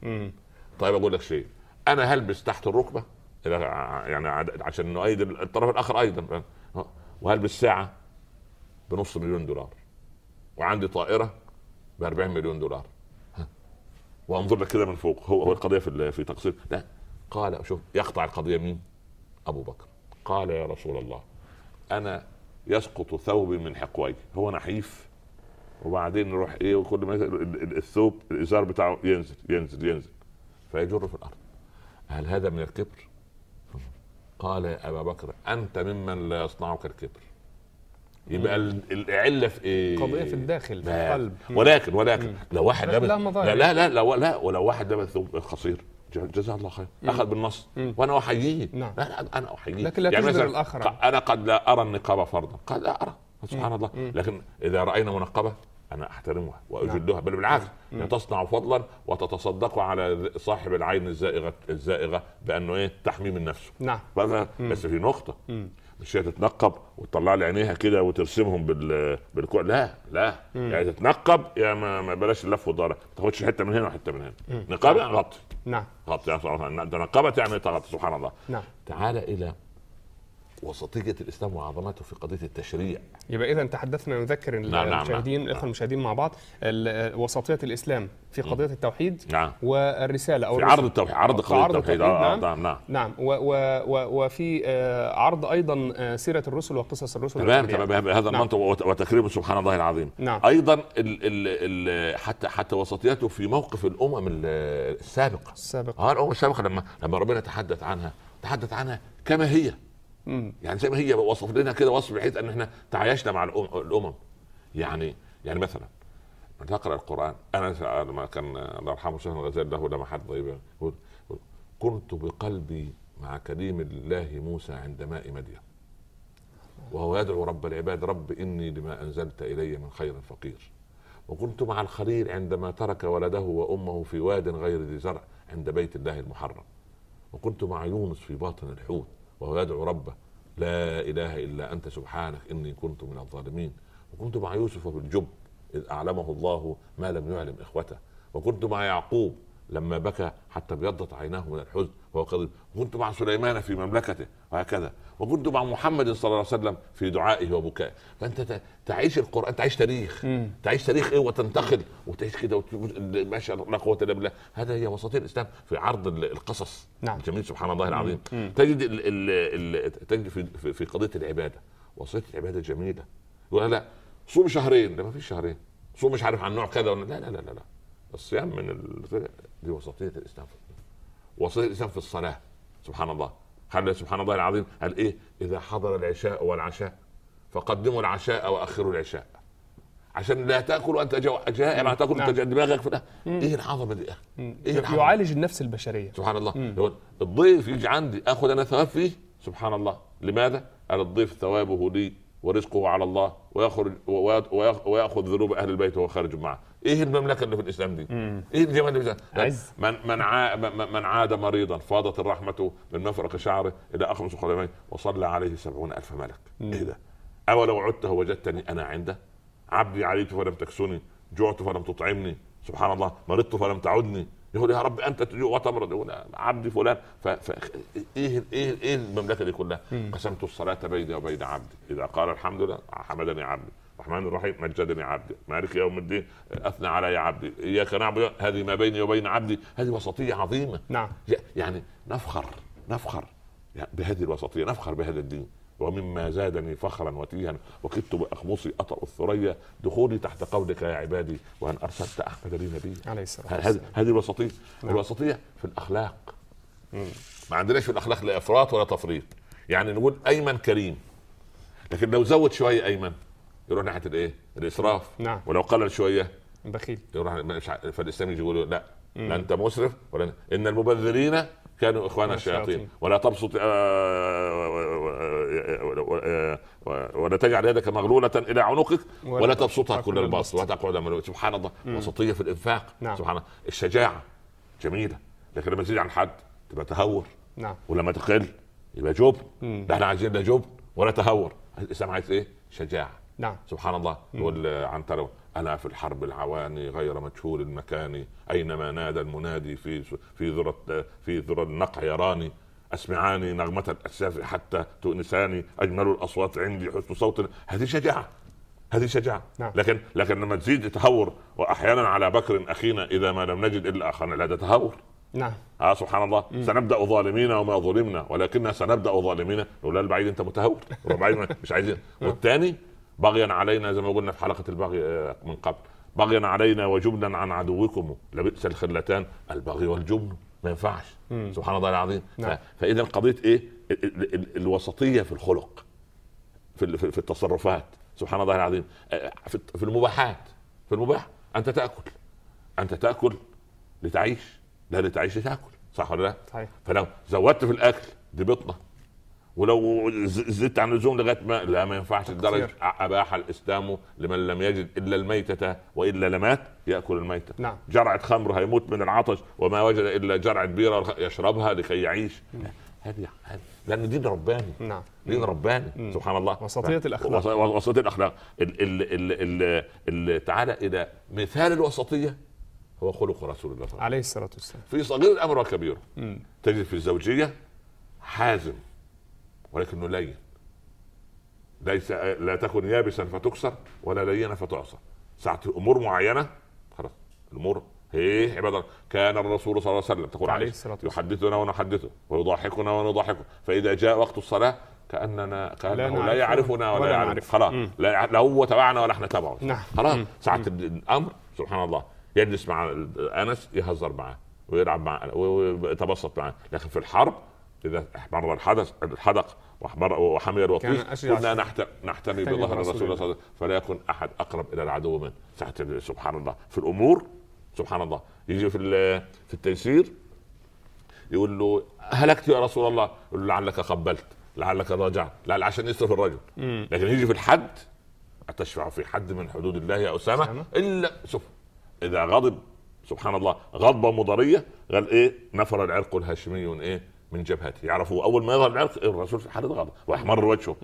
طيب اقول لك شيء، انا هلبس تحت الركبه يعني عشان نؤيد الطرف الاخر ايضا، وهلبس ساعه بنص مليون دولار وعندي طائره ب أربعين مليون دولار، وانظر لك كده من فوق. هو هو القضيه في في تقصير؟ لا. قال شوف يقطع القضيه مين؟ ابو بكر. قال يا رسول الله انا يسقط ثوبي من حقوي، هو نحيف وبعدين نروح ايه وكل ما الثوب الازار بتاعه ينزل ينزل ينزل فيجر في الارض. هل هذا من الكبر؟ قال يا ابا بكر انت ممن لا يصنعك الكبر. يبقى العله في ايه؟ قضيه في الداخل في القلب. ولكن ولكن مم. لو واحد لبس لا لا لا لا لا, لا ولو واحد لبس ثوب قصير جزاه الله خير اخذ بالنص مم. وانا احييه. نعم. لا لا انا احييه، لكن لا يعني تجبر الاخر. انا قد لا ارى النقابه فرضا، قد لا ارى سبحان مم. الله مم. لكن اذا راينا منقبه انا احترمها واجلها، بل بالعكس تصنع فضلا وتتصدق على صاحب العين الزائغه الزائغه بانه ايه تحميه من نفسه. نعم. بس في نقطه مم. مش هي تتنقب وتطلع لي عينيها كده وترسمهم بال بالكوع، لا لا مم. يعني تتنقب يا ما, ما بلاش اللف والدارة، ما تاخدش حته من هنا وحته من هنا. نقاب يعني غطي. نعم. غطي يعني تنقبت يعني تغطي. سبحان الله. نعم. تعال الى وسطية الإسلام وعظمته في قضية التشريع. يبقى إذا تحدثنا نذكر نعم المشاهدين نعم. الإخوة المشاهدين مع بعض وسطية الإسلام في قضية التوحيد نعم. والرسالة أو في عرض التوحيد، عرض قضية التوحيد. نعم نعم نعم, نعم. وفي عرض أيضا سيرة الرسل وقصص الرسل. تمام تمام بهذا المنطق وتكريم سبحان الله العظيم. نعم. أيضا ال ال ال حتى حتى وسطيته في موقف الأمم السابقة السابقة اه الأمم السابقة لما لما ربنا تحدث عنها تحدث عنها كما هي. مم. يعني زي ما هي وصف لنا كده وصف بحيث ان احنا تعايشنا مع الامم. يعني يعني مثلا تقرا القران. انا لما كان الله يرحمه الشيخ الغزالي له لمحات طيبه يقول كنت بقلبي مع كليم الله موسى عند ماء مدين وهو يدعو رب العباد رب اني لما انزلت الي من خير فقير. وكنت مع الخليل عندما ترك ولده وامه في واد غير ذي زرع عند بيت الله المحرم. وكنت مع يونس في باطن الحوت وهو يدعو ربه لا إله إلا أنت سبحانك إني كنت من الظالمين. وكنت مع يوسف بالجب إذ أعلمه الله ما لم يعلم إخوته. وكنت مع يعقوب لما بكى حتى ابيضت عيناه من الحزن وهو قضيب. وكنت مع سليمان في مملكته وهكذا. وكنت مع محمد صلى الله عليه وسلم في دعائه وبكائه. فانت تعيش القران، تعيش تاريخ مم. تعيش تاريخ ايه وتنتقل وتعيش كده ما شاء الله لا قوه الا بالله. هذا هي وسطيه الاسلام في عرض القصص. نعم. جميل سبحان الله العظيم. مم. تجد ال ال ال تجد في في قضيه العباده وسطيه العباده جميله. يقول لا صوم شهرين، ده ما فيش شهرين. صوم مش عارف عن نوع كذا لا لا لا لا, لا. الصيام من ال... دي وسطيه الاسلام. وسطيه الاسلام في الصلاه سبحان الله. قال سبحان الله العظيم قال ايه اذا حضر العشاء والعشاء فقدموا العشاء واخروا العشاء عشان لا تاكل وانت جائع ما تاكل. نعم. دماغك في ده. ايه العظمه دي؟ ايه العظمة؟ يعالج النفس البشريه سبحان الله. الضيف يجي عندي اخذ انا ثواب فيه سبحان الله. لماذا؟ قال الضيف ثوابه لي ورزقه على الله ويخرج وياخذ ذنوب اهل البيت وهو خارج معه. ايه المملكه اللي في الاسلام دي؟ مم. ايه الجمال اللي في من من عا من عاد مريضا فاضت الرحمه من مفرق شعره الى اخمص قدميه وصلى عليه سبعون الف ملك. مم. ايه ده؟ اولو عدته وجدتني انا عنده عبدي عليت فلم تكسني جعت فلم تطعمني سبحان الله مرضت فلم تعدني. يقول يا رب انت تجوع وتمرض. يقول عبدي فلان ف... ف... ايه ايه ايه المملكه دي كلها؟ مم. قسمت الصلاه بيني وبين عبدي اذا قال الحمد لله حمدني عبدي الرحمن الرحيم مجدني عبدي مالك يوم الدين اثنى علي عبدي اياك نعبد. هذه ما بيني وبين عبدي. هذه وسطيه عظيمه. نعم. يعني نفخر نفخر بهذه الوسطيه نفخر بهذا الدين. ومما زادني فخرا وتيها وكدت باخمصي اطأ الثريا دخولي تحت قولك يا عبادي وان ارسلت احمد لي نبيا عليه السلام. هذه الوسطيه. نعم. الوسطيه في الاخلاق. مم. ما عندناش في الاخلاق لا افراط ولا تفريط. يعني نقول ايمن كريم لكن لو زود شويه ايمن يروح ناحيه الايه؟ الاسراف. نعم. ولو قلل شويه بخيل يروح. فالاسلام يجي يقول لا مم. لا انت مسرف ولا ان المبذرين كانوا اخوان الشياطين ولا تبسط ولا تجعل يدك مغلولة الى عنقك ولا تبسطها كل البسط وتقعد ملوك. سبحان الله. مم. وسطية في الانفاق. نعم. سبحان الله. الشجاعة جميلة لكن لما تزيد عن حد تبقى تهور. نعم. ولما تقل يبقى جبن. لا احنا عايزين لا جبن ولا تهور. الاسلام عايز ايه؟ شجاعة. نعم. سبحان الله. يقول عن ترى أنا في الحرب العواني غير مجهول المكان أينما نادى المنادي في في ذرة في ذرة النقع يراني أسمعاني نغمة الأساف حتى تؤنساني أجمل الأصوات عندي حسن صوت. هذه شجاعة. هذه شجاعه. نعم. لكن لكن لما تزيد تهور، واحيانا على بكر اخينا اذا ما لم نجد الا اخانا، لا ده تهور. نعم. اه سبحان الله. م. سنبدا ظالمين وما ظلمنا ولكننا سنبدا ظالمين. نقول لا البعيد انت متهور، البعيد مش عايزين. والثاني بغيا علينا زي ما قلنا في حلقه البغي من قبل، بغيا علينا وجبنا عن عدوكم لبئس الخلتان البغي والجبن، ما ينفعش. م. سبحان الله العظيم. نعم. فاذا قضيه ايه ال ال الوسطيه في الخلق، في في التصرفات، سبحان الله العظيم. في المباحات، في المباح انت تاكل، انت تاكل لتعيش، لا لتعيش لتاكل، صح ولا لا؟ صحيح. فلو زودت في الاكل دي بطنه، ولو زدت عن اللزوم لغايه ما لا ما ينفعش. الدرجه اباح الاسلام لمن لم يجد الا الميته والا لمات ياكل الميته. نعم. جرعه خمر هيموت من العطش وما وجد الا جرعه بيره يشربها لكي يعيش. هذه لأن دين رباني. نعم. دين رباني. مم. سبحان الله. وسطية الأخلاق. وسطية الأخلاق. ال ال ال ال تعالى إلى مثال الوسطية هو خلق رسول الله عليه الصلاة والسلام في صغير الأمر وكبيره. تجد في الزوجية حازم ولكنه لين، ليس لا تكن يابسا فتكسر ولا لينا فتعصر. ساعة أمور معينة خلاص الأمور هي عبادة. كان الرسول صلى الله عليه وسلم تقول عليه يحدثنا ونحدثه ويضحكنا ونضحكه، فإذا جاء وقت الصلاة كأننا كأنه لا يعرفنا ولا, ولا يعرف. خلاص لا, لا هو تبعنا ولا احنا تبعه. نعم. خلاص ساعة الأمر سبحان الله يجلس مع أنس يهزر معه ويلعب معه ويتبسط معه. لكن في الحرب إذا احمر الحدث الحدق وحمي الوطيس كنا نحتمي بظهر الرسول صلى الله عليه وسلم فلا يكن أحد أقرب إلى العدو منه. ساعة سبحان الله في الأمور سبحان الله يجي في في التيسير يقول له هلكت يا رسول الله، يقول له لعلك قبلت لعلك رجعت، لا عشان يصرف الرجل. مم. لكن يجي في الحد أتشفع في حد من حدود الله يا أسامة, أسامة؟ إلا شوف إذا غضب سبحان الله غضبة مضرية قال إيه نفر العرق الهاشمي إيه من جبهته. يعرفوا أول ما يظهر العرق الرسول في حالة غضب وأحمر وجهه.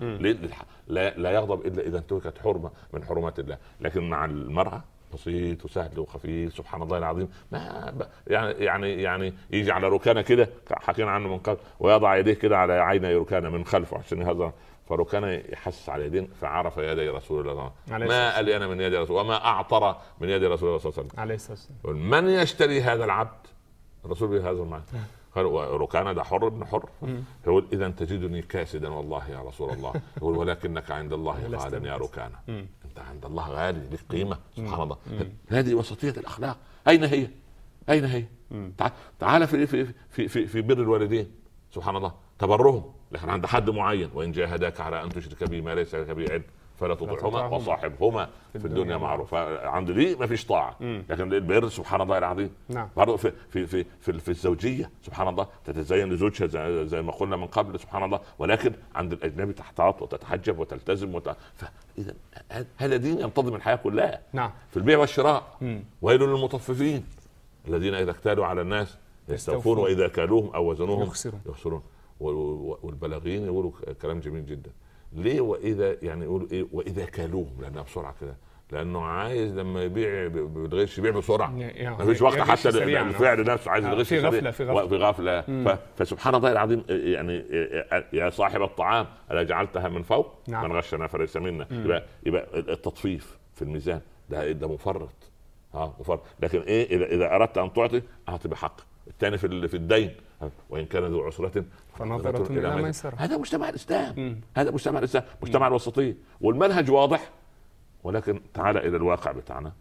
لا لا يغضب إلا إذا انتهكت حرمة من حرمات الله. لكن مع المرأة بسيط وسهل وخفيف سبحان الله العظيم. ما يعني يعني يعني يجي على ركانه كده حكينا عنه من قبل ويضع يديه كده على عيني ركانه من خلفه عشان هذا فركانه يحسس على يدين فعرف يدي رسول الله ما ألين من يد رسول وما أعطر من يد رسول الله صلى الله عليه وسلم. من يشتري هذا العبد الرسول بهذا المعنى قال ركانه ده حر ابن حر. يقول اذا تجدني كاسدا والله يا رسول الله. يقول ولكنك عند الله غالي يا ركانه. انت عند الله غالي لك قيمه سبحان الله. هذه وسطيه الاخلاق. اين هي اين هي تعال في في في في, في بر الوالدين سبحان الله تبرهم. لكن عند حد معين وان جاهداك على ان تشرك بي ما ليس لك به علم فلا تطعهما وصاحبهما في الدنيا معروفة. عند دي ما فيش طاعة. لكن البر سبحان الله العظيم نعم. برضه في في في في, في الزوجية سبحان الله تتزين لزوجها زي, زي ما قلنا من قبل سبحان الله. ولكن عند الأجنبي تحتاط وتتحجب وتلتزم وت... فإذا هذا دين ينتظم الحياة كلها. نعم. في البيع والشراء ويل للمطففين الذين إذا اكتالوا على الناس يستوفون وإذا كالوهم أو وزنوهم يخسرون, يخسرون. والبلاغين يقولوا كلام جميل جدا. ليه واذا يعني يقولوا ايه واذا كالوهم لانها بسرعه كده لانه عايز لما يبيع بالغش يبيع بسرعه يعني ما فيش وقت حتى الفعل نفسه عايز الغش في غفله في غفله, في غفلة. فسبحان الله العظيم يعني يا صاحب الطعام الا جعلتها من فوق. نعم. من غشنا فليس منا. يبقى يبقى التطفيف في الميزان ده ده مفرط اه مفرط. لكن ايه اذا اذا اردت ان تعطي اعطي بحق. الثاني في في الدين وان كان ذو عسرة فنظرة الى ميسرة. هذا مجتمع الاسلام. مم. هذا مجتمع الاسلام مجتمع الوسطية والمنهج واضح. ولكن تعال الى الواقع بتاعنا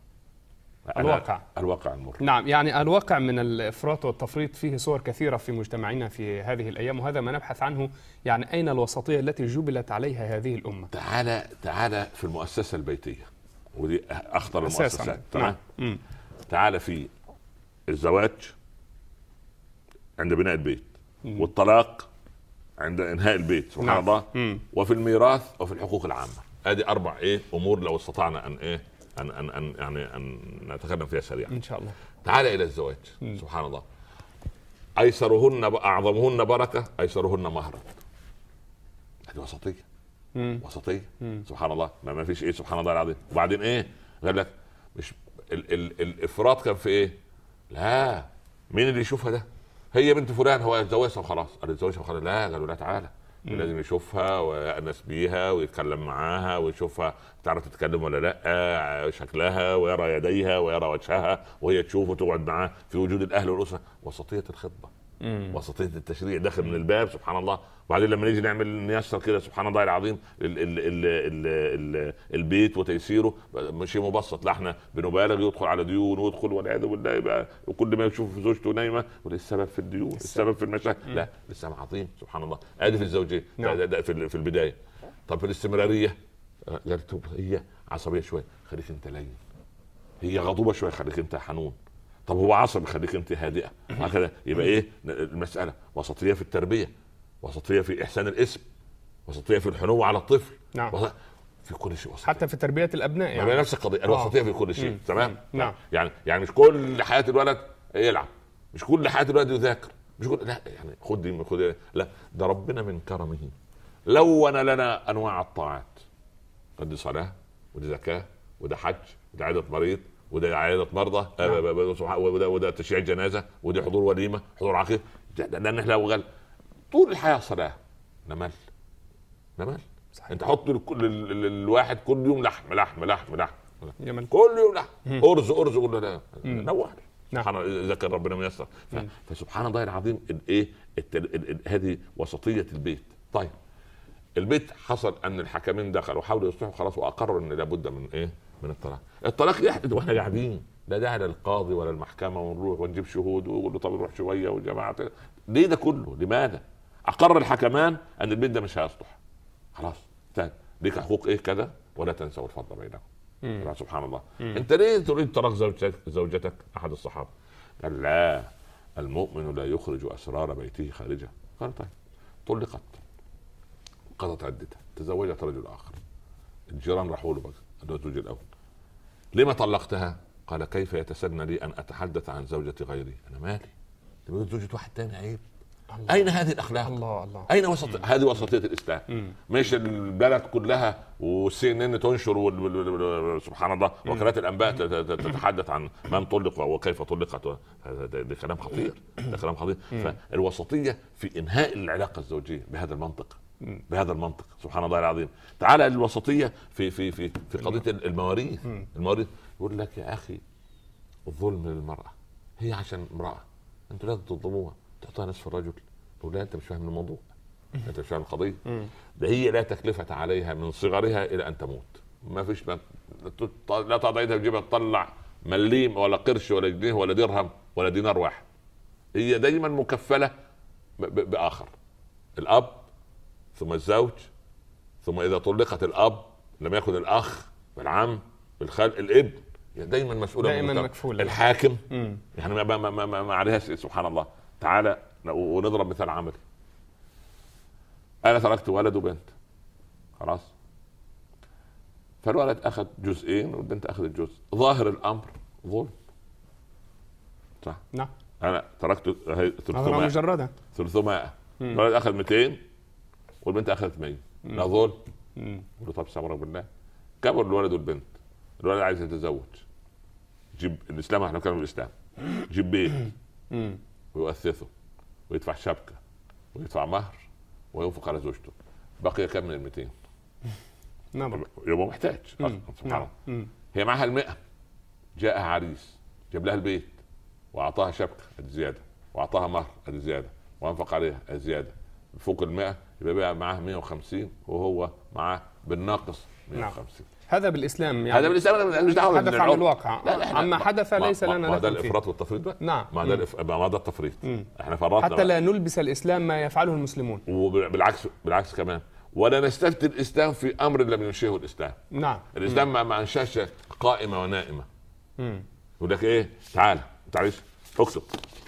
الواقع الواقع المر. نعم يعني الواقع من الافراط والتفريط فيه صور كثيرة في مجتمعنا في هذه الايام وهذا ما نبحث عنه. يعني اين الوسطية التي جبلت عليها هذه الامة؟ تعال تعال في المؤسسة البيتية ودي اخطر المؤسسات. تمام. نعم. تعال في الزواج عند بناء البيت مم. والطلاق عند انهاء البيت سبحان نعم. الله مم. وفي الميراث وفي الحقوق العامه. هذه اربع ايه امور لو استطعنا ان ايه ان ان, أن يعني ان نتكلم فيها سريعا ان شاء الله. تعال الى الزواج. مم. سبحان الله ايسرهن اعظمهن بركه ايسرهن مهرا. هذه وسطيه. مم. وسطيه. مم. سبحان الله ما, ما فيش ايه سبحان الله العظيم. وبعدين ايه قال لك مش ال ال الافراط كان في ايه. لا مين اللي يشوفها ده هي بنت فلان هو يتزوجها وخلاص. قال يتزوجها وخلاص. لا قالوا لا تعالى لازم يشوفها ويأنس بيها ويتكلم معاها ويشوفها تعرف تتكلم ولا لا، شكلها ويرى يديها ويرى وجهها وهي تشوفه وتقعد معاه في وجود الاهل والاسره. وسطيه الخطبه، وسطيه التشريع داخل من الباب سبحان الله. وبعدين لما نيجي نعمل نيسر كده سبحان الله العظيم ال ال ال ال ال البيت وتيسيره مش مبسط، لا احنا بنبالغ يدخل على ديون ويدخل والعياذ بالله يبقى وكل ما يشوف زوجته نايمه ولا السبب في الديون السبب في المشاكل. لا السبب عظيم سبحان الله. ادي في الزوجيه ده في البدايه. طب في الاستمراريه قالت هي عصبيه شويه خليك انت لين، هي غضوبه شويه خليك انت حنون، طب هو عصبي خليك انت هادئه وهكذا. يبقى ايه المساله؟ وسطيه في التربيه، وسطيه في احسان الاسم، وسطيه في الحنو على الطفل. نعم. وسط... في كل شيء وسطيه. حتى في تربيه الابناء يعني نفس القضيه الوسطيه في كل شيء. تمام. نعم. يعني يعني مش كل حياه الولد يلعب، مش كل حياه الولد يذاكر، مش كل لا يعني خد دي خد لا ده ربنا من كرمه لون لنا انواع الطاعات. قد صلاه ودي زكاه وده حج وده عياده مريض وده عياده مرضى وده وده تشييع جنازه وده حضور وليمه حضور عقيقه. لان احنا لو قال طول الحياه صلاه نمل نمل. صحيح. انت حط لكل الواحد كل يوم لحم لحم لحم لحم جمل. كل يوم لحم ارز ارز قول له نوع سبحان الله اذا كان ربنا ميسر. فسبحان الله العظيم الايه هذه وسطيه البيت. طيب البيت حصل ان الحكمين دخلوا وحاولوا يصلحوا خلاص واقروا ان لابد من ايه من الطلاق. الطلاق يحدث واحنا قاعدين لا داعي للقاضي ولا المحكمه ونروح ونجيب شهود ويقول له طب نروح شويه وجماعه ليه ده كله؟ لماذا؟ اقر الحكمان ان البيت ده مش هيصلح خلاص تاني. ليك حقوق ايه كذا ولا تنسوا الفضل بينكم. سبحان الله. مم. انت ليه تريد طلاق زوجتك زوجتك؟ احد الصحابه قال لا المؤمن لا يخرج اسرار بيته خارجه. قال طيب طلقت قضت عدتها تزوجت رجل اخر. الجيران راحوا له بقى الزوج الاول لما طلقتها؟ قال كيف يتسنى لي ان اتحدث عن زوجة غيري؟ انا مالي تبقى زوجة واحد تاني عيب. الله. اين هذه الاخلاق؟ الله الله. اين وسط مم. هذه وسطيه الاسلام. مم. مش البلد كلها والسي ان ان تنشر وال... سبحان الله وكالات الانباء تتحدث عن من طلق وكيف طلقت. ده كلام خطير ده كلام خطير. فالوسطيه في انهاء العلاقه الزوجيه بهذا المنطق بهذا المنطق سبحان الله العظيم. تعالى الوسطيه في في في في قضيه المواريث. المواريث يقول لك يا اخي الظلم للمراه هي عشان امراه انتوا لا تظلموها تعطيها نصف الرجل. تقول لا انت مش فاهم الموضوع انت مش فاهم القضيه. ده هي لا تكلفه عليها من صغرها الى ان تموت. ما فيش ما لا تضع يدها في جيبها تطلع مليم ولا قرش ولا جنيه ولا درهم ولا دينار واحد. هي دايما مكفله باخر الاب ثم الزوج ثم اذا طلقت الاب لم يكن الاخ والعم والخال الابن دايما مسؤوله دايما مكفوله. الحاكم مم. يعني ما ما ما, ما, ما عليها سبحان الله. تعالى ونضرب مثال عملي. انا تركت ولد وبنت خلاص فالولد اخذ جزئين والبنت اخذت جزء. ظاهر الامر ظلم صح؟ نعم. انا تركت ثلثمائة مجرده ثلثمائة الولد اخذ مئتين والبنت اخذت مية. لا ظلم. قلت طب سامرك بالله. كبر الولد والبنت الولد عايز يتزوج جيب الاسلام احنا كنا الاسلام جيب بيت ويؤثثه ويدفع شبكه ويدفع مهر وينفق على زوجته. بقي كم من المئتين؟ نعم. يبقى محتاج سبحان الله. هي معها المئة جاء عريس جاب لها البيت واعطاها شبكه زياده واعطاها مهر زياده وانفق عليها زياده فوق المئة يبقى بقى معاه مئة وخمسين وهو معاه بالناقص مئة وخمسين. هذا بالاسلام يعني هذا بالاسلام مش دعوه حدث عن الواقع. لا لا عما حدث ليس لنا ما ده الافراط والتفريط بقى. نعم. ما ده الف... ما ده التفريط. احنا فرطنا حتى لا نلبس الاسلام ما يفعله المسلمون. وبالعكس بالعكس كمان ولا نستفتي الاسلام في امر لم ينشئه الاسلام. نعم. الاسلام ما ما انشاش قائمه ونائمه. امم يقول لك ايه تعال تعالى اكتب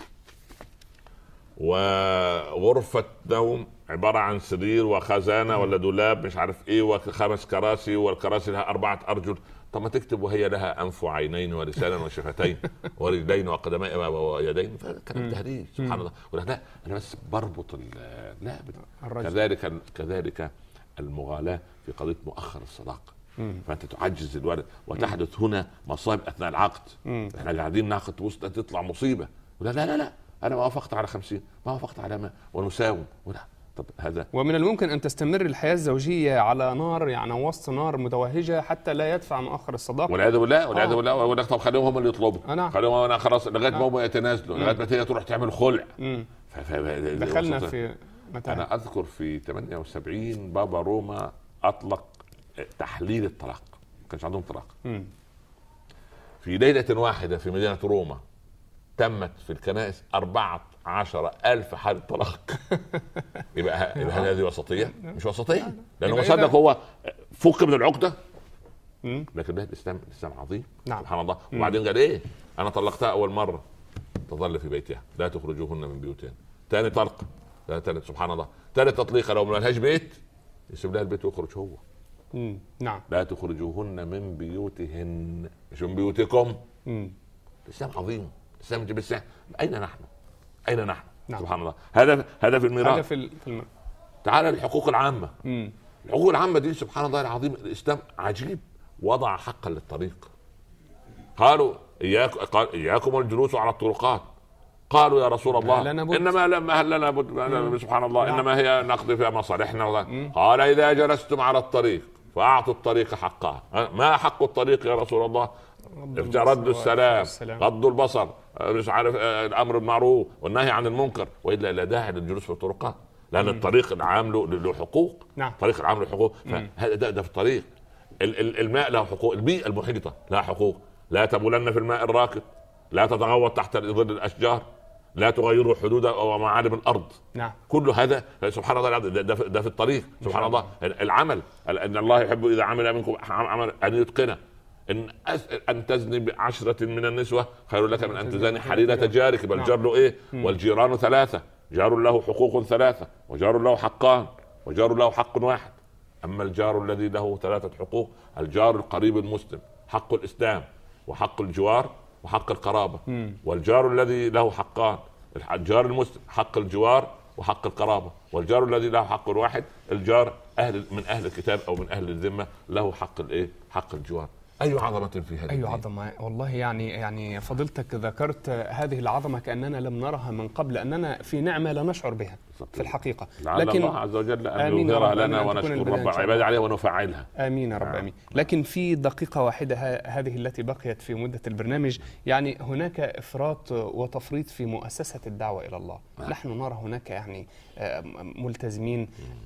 وغرفه نوم عباره عن سرير وخزانه ولا دولاب مش عارف ايه وخمس كراسي والكراسي لها اربعه ارجل. طب ما تكتب وهي لها انف وعينين ولسانا وشفتين ورجلين وقدمين ويدين. كلام تهريج سبحان الله. ولا لا انا بس بربط لا كذلك كذلك المغالاه في قضيه مؤخر الصداقه. فانت تعجز الولد وتحدث هنا مصائب اثناء العقد. احنا قاعدين نعقد وسط تطلع مصيبه. ولا لا لا لا انا ما وافقت على خمسين ما وافقت على ما ونساوم. ولا طب هذا ومن الممكن أن تستمر الحياة الزوجية على نار يعني وسط نار متوهجة حتى لا يدفع مؤخر الصداقة. والعياذ بالله والعياذ بالله. ويقول لك طب خليهم هم اللي يطلبوا، نعم. خليهم انا خلاص لغايه ما آه. هم يتنازلوا، لغايه ما هي تروح تعمل خلع. ف... ف... دخلنا في متى؟ انا اذكر في ثمانية وسبعين بابا روما اطلق تحليل الطلاق، ما كانش عندهم طلاق. مم. في ليله واحده في مدينه روما تمت في الكنائس أربعة عشر ألف حالة طلاق. يبقى هل هذه وسطية؟ مش وسطية، لأنه مصدق هو فك من العقدة. لكن ده الإسلام الإسلام عظيم. نعم. سبحان الله. وبعدين قال إيه؟ أنا طلقتها أول مرة تظل في بيتها لا تخرجوهن من بيوتهن. ثاني طلق، ثالث سبحان الله، ثالث تطليقة لو ما لهاش بيت يسيب لها البيت ويخرج هو. مم. نعم. لا تخرجوهن من بيوتهن، مش من بيوتكم. مم. الإسلام عظيم. الإسلام بس أين نحن؟ أين نحن؟ نعم. سبحان الله. هذا هذا في الميراث. هذا في في الميراث. تعال الحقوق العامة. مم. الحقوق العامة دي سبحان الله العظيم، الإسلام عجيب، وضع حقا للطريق. قالوا إياك قال إياكم الجلوس على الطرقات. قالوا يا رسول الله إنما لما هل لنا بد سبحان الله نعم. إنما هي نقضي فيها مصالحنا. قال إذا جلستم على الطريق فأعطوا الطريق حقها. ما حق الطريق يا رسول الله؟ رد السلام، غض البصر، مش عارف الامر بالمعروف والنهي عن المنكر، والا لا داعي للجلوس في الطرقات، لان مم. الطريق العام له حقوق. نعم. الطريق العام له حقوق. فهذا ده, ده في الطريق. الماء له حقوق، البيئه المحيطه لها حقوق. لا تبولن في الماء الراكد، لا تتغوط تحت ظل الاشجار، لا تغيروا حدود ومعالم الارض. نعم. كل هذا سبحان الله ده, ده, ده في الطريق. سبحان الله. العمل ان الله يحب اذا عمل منكم عمل ان يتقنه. ان ان تزني بعشرة من النسوة خير لك من ان تزني حليلة جارك. بل جار له ايه؟ والجيران ثلاثة، جار له حقوق ثلاثة، وجار له حقان، وجار له حق واحد. اما الجار الذي له ثلاثة حقوق، الجار القريب المسلم حق الاسلام وحق الجوار وحق القرابة. والجار الذي له حقان، الجار المسلم حق الجوار وحق القرابة. والجار الذي له حق واحد، الجار اهل من اهل الكتاب او من اهل الذمة له حق الايه؟ حق الجوار. أي عظمة في هذه. أي عظمة والله. يعني يعني فضلتك ذكرت هذه العظمة كأننا لم نرها من قبل، أننا في نعمة لا نشعر بها في الحقيقة. لكن الله عز وجل أن يظهرها لنا ونشكر رب العباد عليها ونفعلها. آمين يا رب. آمين. لكن في دقيقة واحدة هذه التي بقيت في مدة البرنامج، يعني هناك إفراط وتفريط في مؤسسة الدعوة إلى الله. آه. نحن نرى هناك يعني ملتزمين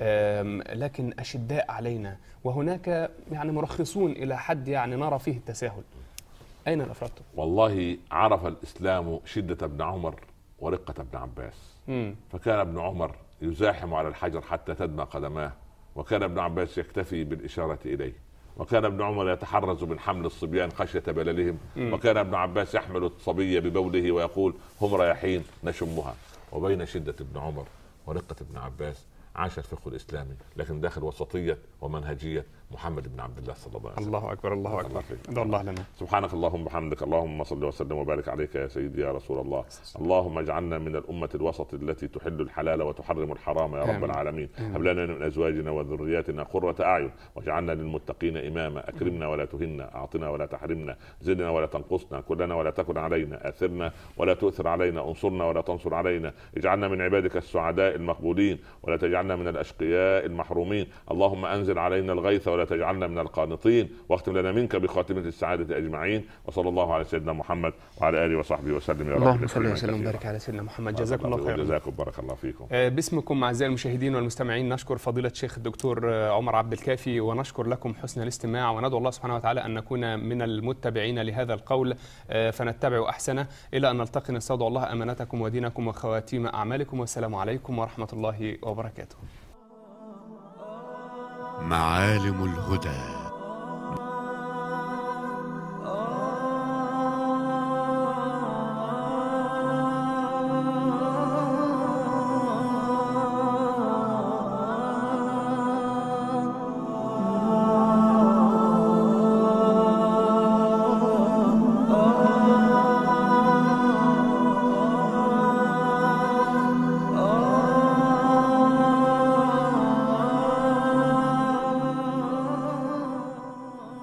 لكن أشداء علينا، وهناك يعني مرخصون إلى حد يعني نرى فيه التساهل. أين الأفراط؟ والله عرف الإسلام شدة ابن عمر ورقة ابن عباس. مم. فكان ابن عمر يزاحم على الحجر حتى تدمى قدماه، وكان ابن عباس يكتفي بالإشارة إليه، وكان ابن عمر يتحرز من حمل الصبيان خشية بللهم، مم. وكان ابن عباس يحمل الصبي ببوله ويقول هم رياحين نشمها. وبين شدة ابن عمر ورقة ابن عباس عاش الفقه الإسلامي، لكن داخل وسطية ومنهجية محمد بن عبد الله صلى الله عليه وسلم. الله أكبر. الله أكبر. الله, الله لنا. سبحانك اللهم وبحمدك، اللهم صل وسلم وبارك عليك يا سيدي يا رسول الله. اللهم اجعلنا من الأمة الوسط التي تحل الحلال وتحرم الحرام يا رب العالمين. هب لنا من أزواجنا وذرياتنا قرة أعين واجعلنا للمتقين إماما. أكرمنا ولا تهنا، أعطنا ولا تحرمنا، زدنا ولا تنقصنا، كلنا ولا تكن علينا، آثرنا ولا تؤثر علينا، انصرنا ولا تنصر علينا، اجعلنا من عبادك السعداء المقبولين ولا تجعلنا من الأشقياء المحرومين. اللهم أنزل علينا الغيث ولا تجعلنا من القانطين، واختم لنا منك بخاتمة السعادة أجمعين. وصلى الله على سيدنا محمد وعلى آله وصحبه وسلم يا رب. اللهم صل وسلم وبارك على سيدنا محمد. جزاكم الله خيرا. جزاكم بارك الله فيكم. باسمكم أعزائي المشاهدين والمستمعين نشكر فضيلة الشيخ الدكتور عمر عبد الكافي، ونشكر لكم حسن الاستماع، وندعو الله سبحانه وتعالى أن نكون من المتبعين لهذا القول فنتبع أحسنه. إلى أن نلتقي نستودع الله أمانتكم ودينكم وخواتيم أعمالكم، والسلام عليكم ورحمة الله وبركاته. معالم الهدى.